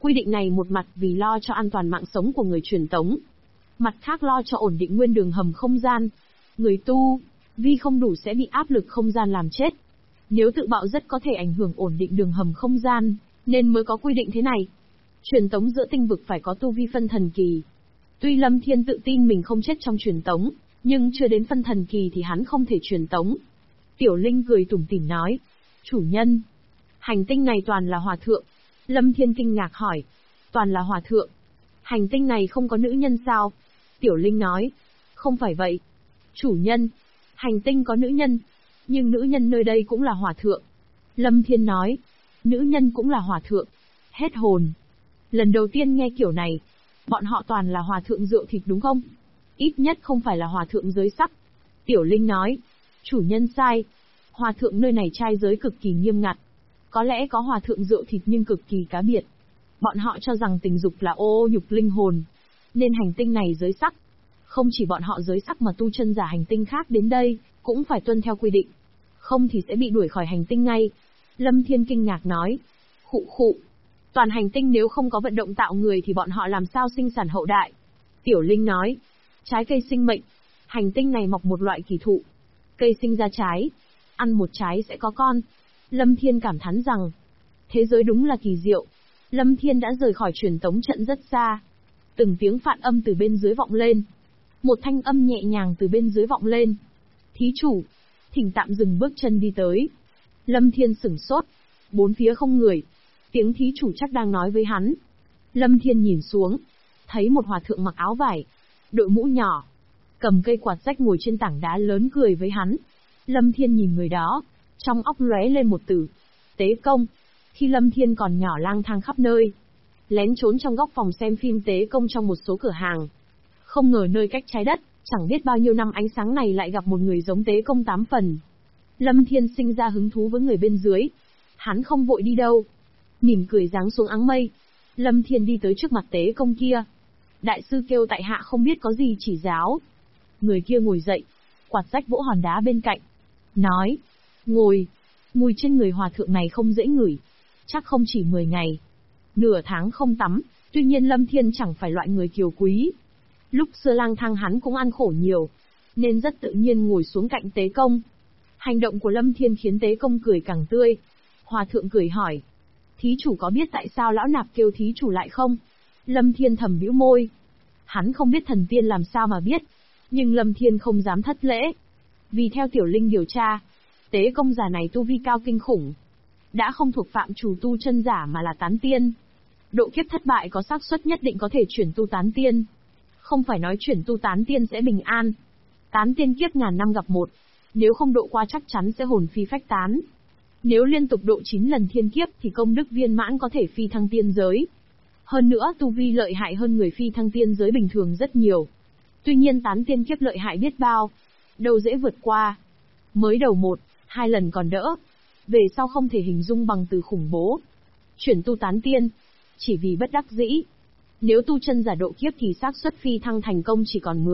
Quy định này một mặt vì lo cho an toàn mạng sống của người truyền tống, mặt khác lo cho ổn định nguyên đường hầm không gian. Người tu vi không đủ sẽ bị áp lực không gian làm chết. Nếu tự bạo rất có thể ảnh hưởng ổn định đường hầm không gian, nên mới có quy định thế này. Truyền tống giữa tinh vực phải có tu vi phân thần kỳ. Tuy Lâm Thiên tự tin mình không chết trong truyền tống, nhưng chưa đến phân thần kỳ thì hắn không thể truyền tống. Tiểu Linh cười tủm tỉm nói, chủ nhân, hành tinh này toàn là hòa thượng. Lâm Thiên kinh ngạc hỏi, toàn là hòa thượng? Hành tinh này không có nữ nhân sao? Tiểu Linh nói, không phải vậy. Chủ nhân, hành tinh có nữ nhân, nhưng nữ nhân nơi đây cũng là hòa thượng. Lâm Thiên nói, nữ nhân cũng là hòa thượng. Hết hồn. Lần đầu tiên nghe kiểu này, bọn họ toàn là hòa thượng rượu thịt đúng không? Ít nhất không phải là hòa thượng giới sắc. Tiểu Linh nói, chủ nhân sai. Hòa thượng nơi này trai giới cực kỳ nghiêm ngặt. Có lẽ có hòa thượng rượu thịt nhưng cực kỳ cá biệt. Bọn họ cho rằng tình dục là ô nhục linh hồn, nên hành tinh này giới sắc. Không chỉ bọn họ giới sắc mà tu chân giả hành tinh khác đến đây, cũng phải tuân theo quy định. Không thì sẽ bị đuổi khỏi hành tinh ngay. Lâm Thiên kinh ngạc nói, khụ khụ. Toàn hành tinh nếu không có vận động tạo người thì bọn họ làm sao sinh sản hậu đại? Tiểu Linh nói, trái cây sinh mệnh. Hành tinh này mọc một loại kỳ thụ. Cây sinh ra trái. Ăn một trái sẽ có con. Lâm Thiên cảm thán rằng, thế giới đúng là kỳ diệu. Lâm Thiên đã rời khỏi truyền tống trận rất xa. Từng tiếng phạn âm từ bên dưới vọng lên. Một thanh âm nhẹ nhàng từ bên dưới vọng lên. Thí chủ, thỉnh tạm dừng bước chân đi tới. Lâm Thiên sửng sốt. Bốn phía không người. Tiếng thí chủ chắc đang nói với hắn. Lâm Thiên nhìn xuống. Thấy một hòa thượng mặc áo vải, đội mũ nhỏ, cầm cây quạt rách ngồi trên tảng đá lớn cười với hắn. Lâm Thiên nhìn người đó, trong óc lóe lên một từ, Tế Công. Khi Lâm Thiên còn nhỏ lang thang khắp nơi, lén trốn trong góc phòng xem phim Tế Công trong một số cửa hàng. Không ngờ nơi cách trái đất, chẳng biết bao nhiêu năm ánh sáng này lại gặp một người giống Tế Công 8 phần. Lâm Thiên sinh ra hứng thú với người bên dưới. Hắn không vội đi đâu, mỉm cười giáng xuống áng mây. Lâm Thiên đi tới trước mặt Tế Công kia. Đại sư kêu tại hạ không biết có gì chỉ giáo. Người kia ngồi dậy, quạt rách vỗ hòn đá bên cạnh, nói, ngồi. Mùi trên người hòa thượng này không dễ ngửi, chắc không chỉ 10 ngày, nửa tháng không tắm. Tuy nhiên Lâm Thiên chẳng phải loại người kiều quý. Lúc xưa lang thang hắn cũng ăn khổ nhiều, nên rất tự nhiên ngồi xuống cạnh Tế Công. Hành động của Lâm Thiên khiến Tế Công cười càng tươi. Hòa thượng cười hỏi, thí chủ có biết tại sao lão nạp kêu thí chủ lại không? Lâm Thiên thầm bĩu môi. Hắn không biết thần tiên làm sao mà biết, nhưng Lâm Thiên không dám thất lễ. Vì theo Tiểu Linh điều tra, Tế Công giả này tu vi cao kinh khủng, đã không thuộc phạm trù tu chân giả mà là tán tiên. Độ kiếp thất bại có xác suất nhất định có thể chuyển tu tán tiên. Không phải nói chuyển tu tán tiên sẽ bình an. Tán tiên kiếp ngàn năm gặp một, nếu không độ qua chắc chắn sẽ hồn phi phách tán. Nếu liên tục độ 9 lần thiên kiếp thì công đức viên mãn có thể phi thăng tiên giới. Hơn nữa tu vi lợi hại hơn người phi thăng tiên giới bình thường rất nhiều. Tuy nhiên tán tiên kiếp lợi hại biết bao, đâu dễ vượt qua. Mới đầu 1, 2 lần còn đỡ, về sau không thể hình dung bằng từ khủng bố. Chuyển tu tán tiên, chỉ vì bất đắc dĩ. Nếu tu chân giả độ kiếp thì xác suất phi thăng thành công chỉ còn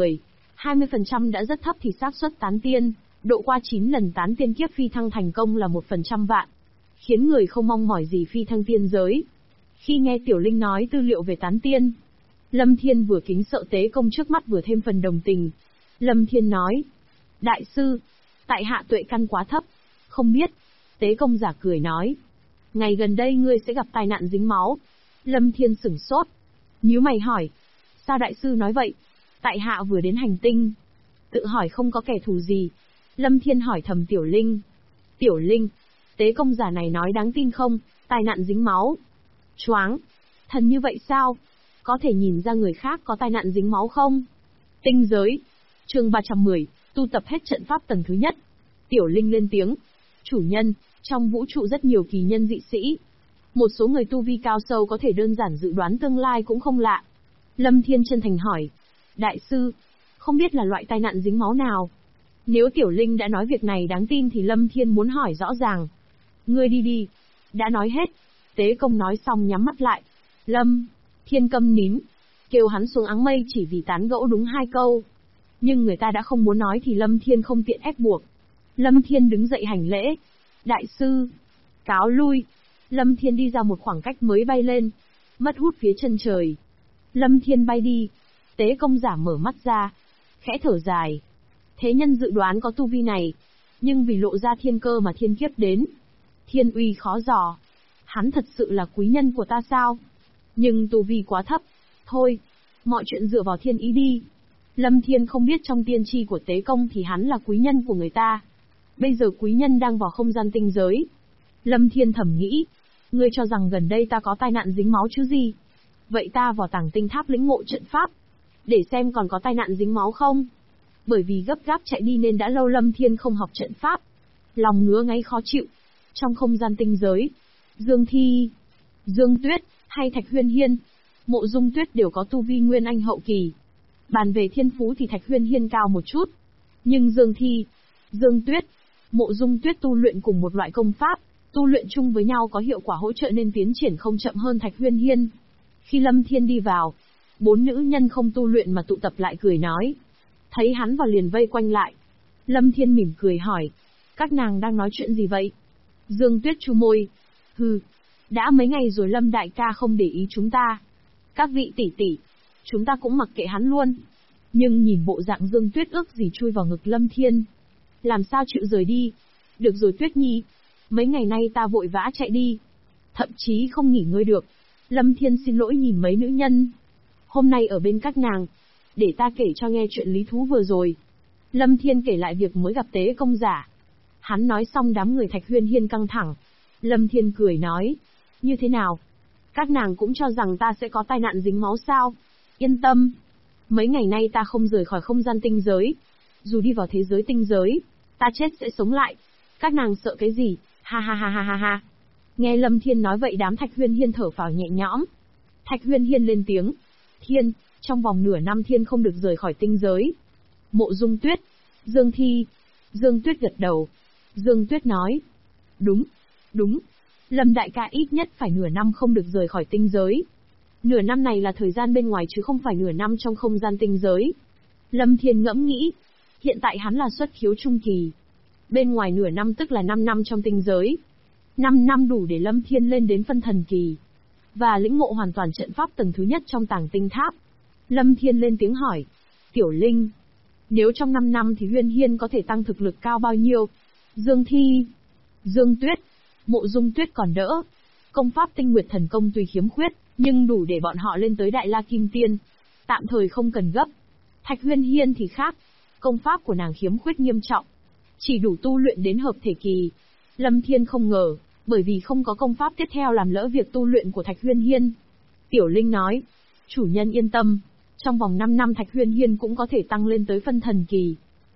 20% đã rất thấp thì xác suất tán tiên, độ qua 9 lần tán tiên kiếp phi thăng thành công là 1% vạn. Khiến người không mong mỏi gì phi thăng tiên giới. Khi nghe Tiểu Linh nói tư liệu về tán tiên, Lâm Thiên vừa kính sợ Tế Công trước mắt vừa thêm phần đồng tình. Lâm Thiên nói, đại sư, tại hạ tuệ căn quá thấp, không biết. Tế Công giả cười nói, ngày gần đây ngươi sẽ gặp tai nạn dính máu. Lâm Thiên sửng sốt, nhíu mày hỏi, sao đại sư nói vậy? Tại hạ vừa đến hành tinh, tự hỏi không có kẻ thù gì. Lâm Thiên hỏi thầm Tiểu Linh. Tiểu Linh, Tế Công giả này nói đáng tin không? Tai nạn dính máu. Choáng, thần như vậy sao? Có thể nhìn ra người khác có tai nạn dính máu không? Tinh giới, chương 310, tu tập hết trận pháp tầng thứ nhất. Tiểu Linh lên tiếng, chủ nhân, trong vũ trụ rất nhiều kỳ nhân dị sĩ. Một số người tu vi cao sâu có thể đơn giản dự đoán tương lai cũng không lạ. Lâm Thiên chân thành hỏi, đại sư, không biết là loại tai nạn dính máu nào? Nếu Tiểu Linh đã nói việc này đáng tin thì Lâm Thiên muốn hỏi rõ ràng. Ngươi đi đi. Đã nói hết. Tế Công nói xong nhắm mắt lại. Lâm Thiên câm nín, kêu hắn xuống áng mây chỉ vì tán gẫu đúng 2 câu. Nhưng người ta đã không muốn nói thì Lâm Thiên không tiện ép buộc. Lâm Thiên đứng dậy hành lễ. Đại sư, cáo lui. Lâm Thiên đi ra một khoảng cách mới bay lên. mất hút phía chân trời. Lâm Thiên bay đi. Tế công giả mở mắt ra, khẽ thở dài. Thế nhân dự đoán có tu vi này, nhưng vì lộ ra thiên cơ mà thiên kiếp đến. Thiên uy khó dò. Hắn thật sự là quý nhân của ta sao? Nhưng tu vi quá thấp. Thôi, mọi chuyện dựa vào thiên ý đi. Lâm Thiên không biết trong tiên tri của Tế Công thì hắn là quý nhân của người ta. Bây giờ quý nhân đang vào không gian tinh giới. Lâm Thiên thầm nghĩ, ngươi cho rằng gần đây ta có tai nạn dính máu chứ gì? Vậy ta vào Tàng Tinh Tháp lĩnh ngộ trận pháp, để xem còn có tai nạn dính máu không? Bởi vì gấp gáp chạy đi nên đã lâu Lâm Thiên không học trận pháp. Lòng ngứa ngáy khó chịu. Trong không gian tinh giới, Dương Thi, Dương Tuyết, hay Thạch Huyên Hiên, Mộ Dung Tuyết đều có tu vi nguyên anh hậu kỳ. Bàn về thiên phú thì Thạch Huyên Hiên cao một chút. Nhưng Dương Thi, Dương Tuyết, Mộ Dung Tuyết tu luyện cùng một loại công pháp, tu luyện chung với nhau có hiệu quả hỗ trợ nên tiến triển không chậm hơn Thạch Huyên Hiên. Khi Lâm Thiên đi vào, 4 nữ nhân không tu luyện mà tụ tập lại cười nói. Thấy hắn vào liền vây quanh lại. Lâm Thiên mỉm cười hỏi, các nàng đang nói chuyện gì vậy? Dương Tuyết chu môi. Hừ, đã mấy ngày rồi Lâm đại ca không để ý chúng ta. Các vị tỷ tỷ, chúng ta cũng mặc kệ hắn luôn. Nhưng nhìn bộ dạng Dương Tuyết ước gì chui vào ngực Lâm Thiên. Làm sao chịu rời đi? Được rồi Tuyết Nhi, mấy ngày nay ta vội vã chạy đi, thậm chí không nghỉ ngơi được. Lâm Thiên xin lỗi nhìn mấy nữ nhân. Hôm nay ở bên các nàng, để ta kể cho nghe chuyện lý thú vừa rồi. Lâm Thiên kể lại việc mới gặp Tế Công giả. Hắn nói xong đám người Thạch Huyên Hiên căng thẳng. Lâm Thiên cười nói, như thế nào? Các nàng cũng cho rằng ta sẽ có tai nạn dính máu sao? Yên tâm, mấy ngày nay ta không rời khỏi không gian tinh giới. Dù đi vào thế giới tinh giới, ta chết sẽ sống lại. Các nàng sợ cái gì? Ha ha ha ha ha ha. Nghe Lâm Thiên nói vậy đám Thạch Huyên Hiên thở phào nhẹ nhõm. Thạch Huyên Hiên lên tiếng, Thiên, trong vòng nửa năm Thiên không được rời khỏi tinh giới. Mộ Dung Tuyết, Dương Thi, Dương Tuyết gật đầu. Dương Tuyết nói, đúng, Lâm đại ca ít nhất phải nửa năm không được rời khỏi tinh giới. Nửa năm này là thời gian bên ngoài chứ không phải nửa năm trong không gian tinh giới. Lâm Thiên ngẫm nghĩ, hiện tại hắn là xuất khiếu trung kỳ. Bên ngoài nửa năm tức là 5 năm trong tinh giới. 5 năm đủ để Lâm Thiên lên đến phân thần kỳ, và lĩnh ngộ hoàn toàn trận pháp tầng thứ nhất trong Tàng Tinh Tháp. Lâm Thiên lên tiếng hỏi, Tiểu Linh, nếu trong 5 năm thì Huyên Hiên có thể tăng thực lực cao bao nhiêu? Dương Thi, Dương Tuyết, Mộ Dung Tuyết còn đỡ. Công pháp Tinh Nguyệt Thần Công tuy khiếm khuyết, nhưng đủ để bọn họ lên tới Đại La Kim Tiên. Tạm thời không cần gấp. Thạch Huyên Hiên thì khác. Công pháp của nàng khiếm khuyết nghiêm trọng, chỉ đủ tu luyện đến hợp thể kỳ. Lâm Thiên không ngờ, bởi vì không có công pháp tiếp theo làm lỡ việc tu luyện của Thạch Huyên Hiên. Tiểu Linh nói, chủ nhân yên tâm, trong vòng 5 năm Thạch Huyên Hiên cũng có thể tăng lên tới phân thần kỳ.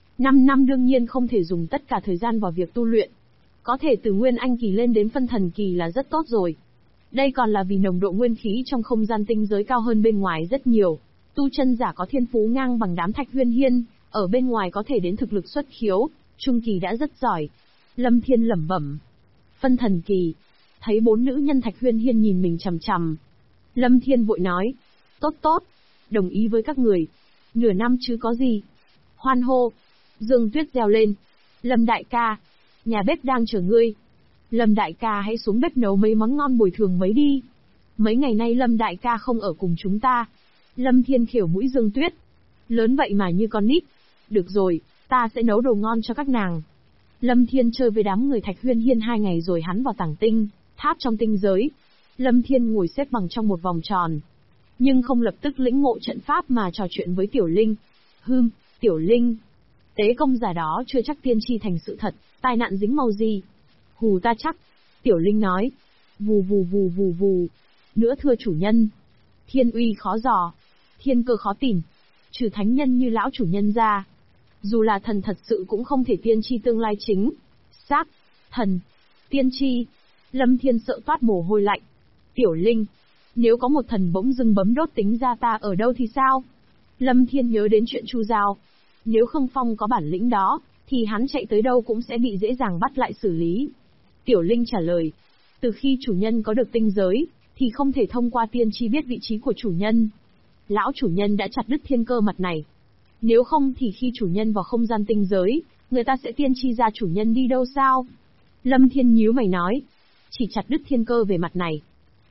5 năm đương nhiên không thể dùng tất cả thời gian vào việc tu luyện. Có thể từ Nguyên Anh kỳ lên đến phân thần kỳ là rất tốt rồi. Đây còn là vì nồng độ nguyên khí trong không gian tinh giới cao hơn bên ngoài rất nhiều. Tu chân giả có thiên phú ngang bằng đám Thạch Huyên Hiên, ở bên ngoài có thể đến thực lực xuất khiếu, trung kỳ đã rất giỏi. Lâm Thiên lẩm bẩm, phân thần kỳ. Thấy 4 nữ nhân Thạch Huyên Hiên nhìn mình chằm chằm, Lâm Thiên vội nói, tốt, đồng ý với các người. Nửa năm chứ có gì. Hoan hô. Dương Tuyết reo lên, Lâm đại ca, nhà bếp đang chờ ngươi. Lâm đại ca hãy xuống bếp nấu mấy món ngon bồi thường mấy đi. Mấy ngày nay Lâm đại ca không ở cùng chúng ta. Lâm Thiên khều mũi Dương Tuyết, lớn vậy mà như con nít. Được rồi, ta sẽ nấu đồ ngon cho các nàng. Lâm Thiên chơi với đám người Thạch Huyên Hiên 2 ngày rồi hắn vào Tàng Tinh Tháp trong tinh giới. Lâm Thiên ngồi xếp bằng trong một vòng tròn, nhưng không lập tức lĩnh ngộ trận pháp mà trò chuyện với Tiểu Linh. Tiểu Linh, Tế Công giả đó chưa chắc tiên tri thành sự thật, tai nạn dính màu gì? Hù ta chắc. Tiểu Linh nói, vù vù. Nữa thưa chủ nhân, thiên uy khó dò, thiên cơ khó tìm, trừ thánh nhân như lão chủ nhân ra, dù là thần thật sự cũng không thể tiên tri tương lai chính xác. Thần, tiên tri. Lâm Thiên sợ toát mồ hôi lạnh. Tiểu Linh, nếu có một thần bỗng dưng bấm đốt tính ra ta ở đâu thì sao? Lâm Thiên nhớ đến chuyện Chu Giao. Nếu Khương Phong có bản lĩnh đó, thì hắn chạy tới đâu cũng sẽ bị dễ dàng bắt lại xử lý. Tiểu Linh trả lời, từ khi chủ nhân có được tinh giới, thì không thể thông qua tiên tri biết vị trí của chủ nhân. Lão chủ nhân đã chặt đứt thiên cơ mặt này. Nếu không thì khi chủ nhân vào không gian tinh giới, người ta sẽ tiên tri ra chủ nhân đi đâu sao? Lâm Thiên nhíu mày nói, chỉ chặt đứt thiên cơ về mặt này.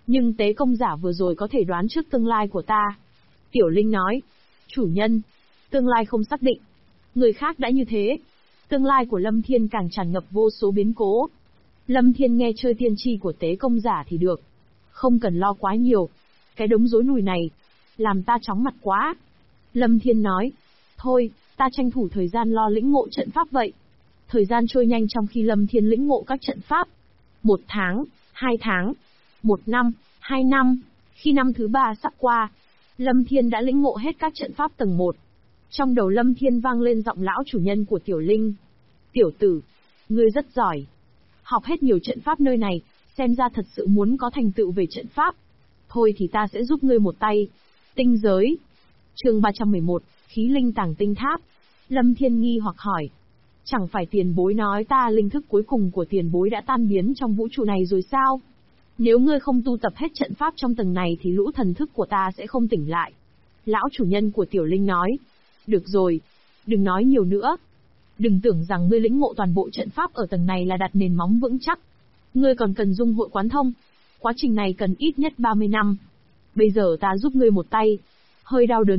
Nhưng tế công giả vừa rồi có thể đoán trước tương lai của ta. Tiểu Linh nói, chủ nhân, tương lai không xác định. Người khác đã như thế. Tương lai của Lâm Thiên càng tràn ngập vô số biến cố. Lâm Thiên nghe chơi tiên tri của tế công giả thì được. Không cần lo quá nhiều. Cái đống rối nùi này, làm ta chóng mặt quá. Lâm Thiên nói, thôi, ta tranh thủ thời gian lo lĩnh ngộ trận pháp vậy. Thời gian trôi nhanh trong khi Lâm Thiên lĩnh ngộ các trận pháp. 1 tháng, 2 tháng, 1 năm, 2 năm. Khi năm thứ 3 sắp qua, Lâm Thiên đã lĩnh ngộ hết các trận pháp tầng 1. Trong đầu Lâm Thiên vang lên giọng lão chủ nhân của Tiểu Linh. Tiểu tử, ngươi rất giỏi. Học hết nhiều trận pháp nơi này, xem ra thật sự muốn có thành tựu về trận pháp. Thôi thì ta sẽ giúp ngươi một tay. Tinh giới. Chương 311, khí linh tàng tinh tháp. Lâm Thiên nghi hoặc hỏi. Chẳng phải tiền bối nói ta linh thức cuối cùng của tiền bối đã tan biến trong vũ trụ này rồi sao? Nếu ngươi không tu tập hết trận pháp trong tầng này thì lũ thần thức của ta sẽ không tỉnh lại. Lão chủ nhân của Tiểu Linh nói. Được rồi, đừng nói nhiều nữa. Đừng tưởng rằng ngươi lĩnh ngộ toàn bộ trận pháp ở tầng này là đặt nền móng vững chắc. Ngươi còn cần dung hội quán thông. Quá trình này cần ít nhất 30 năm. Bây giờ ta giúp ngươi một tay. Hơi đau đớn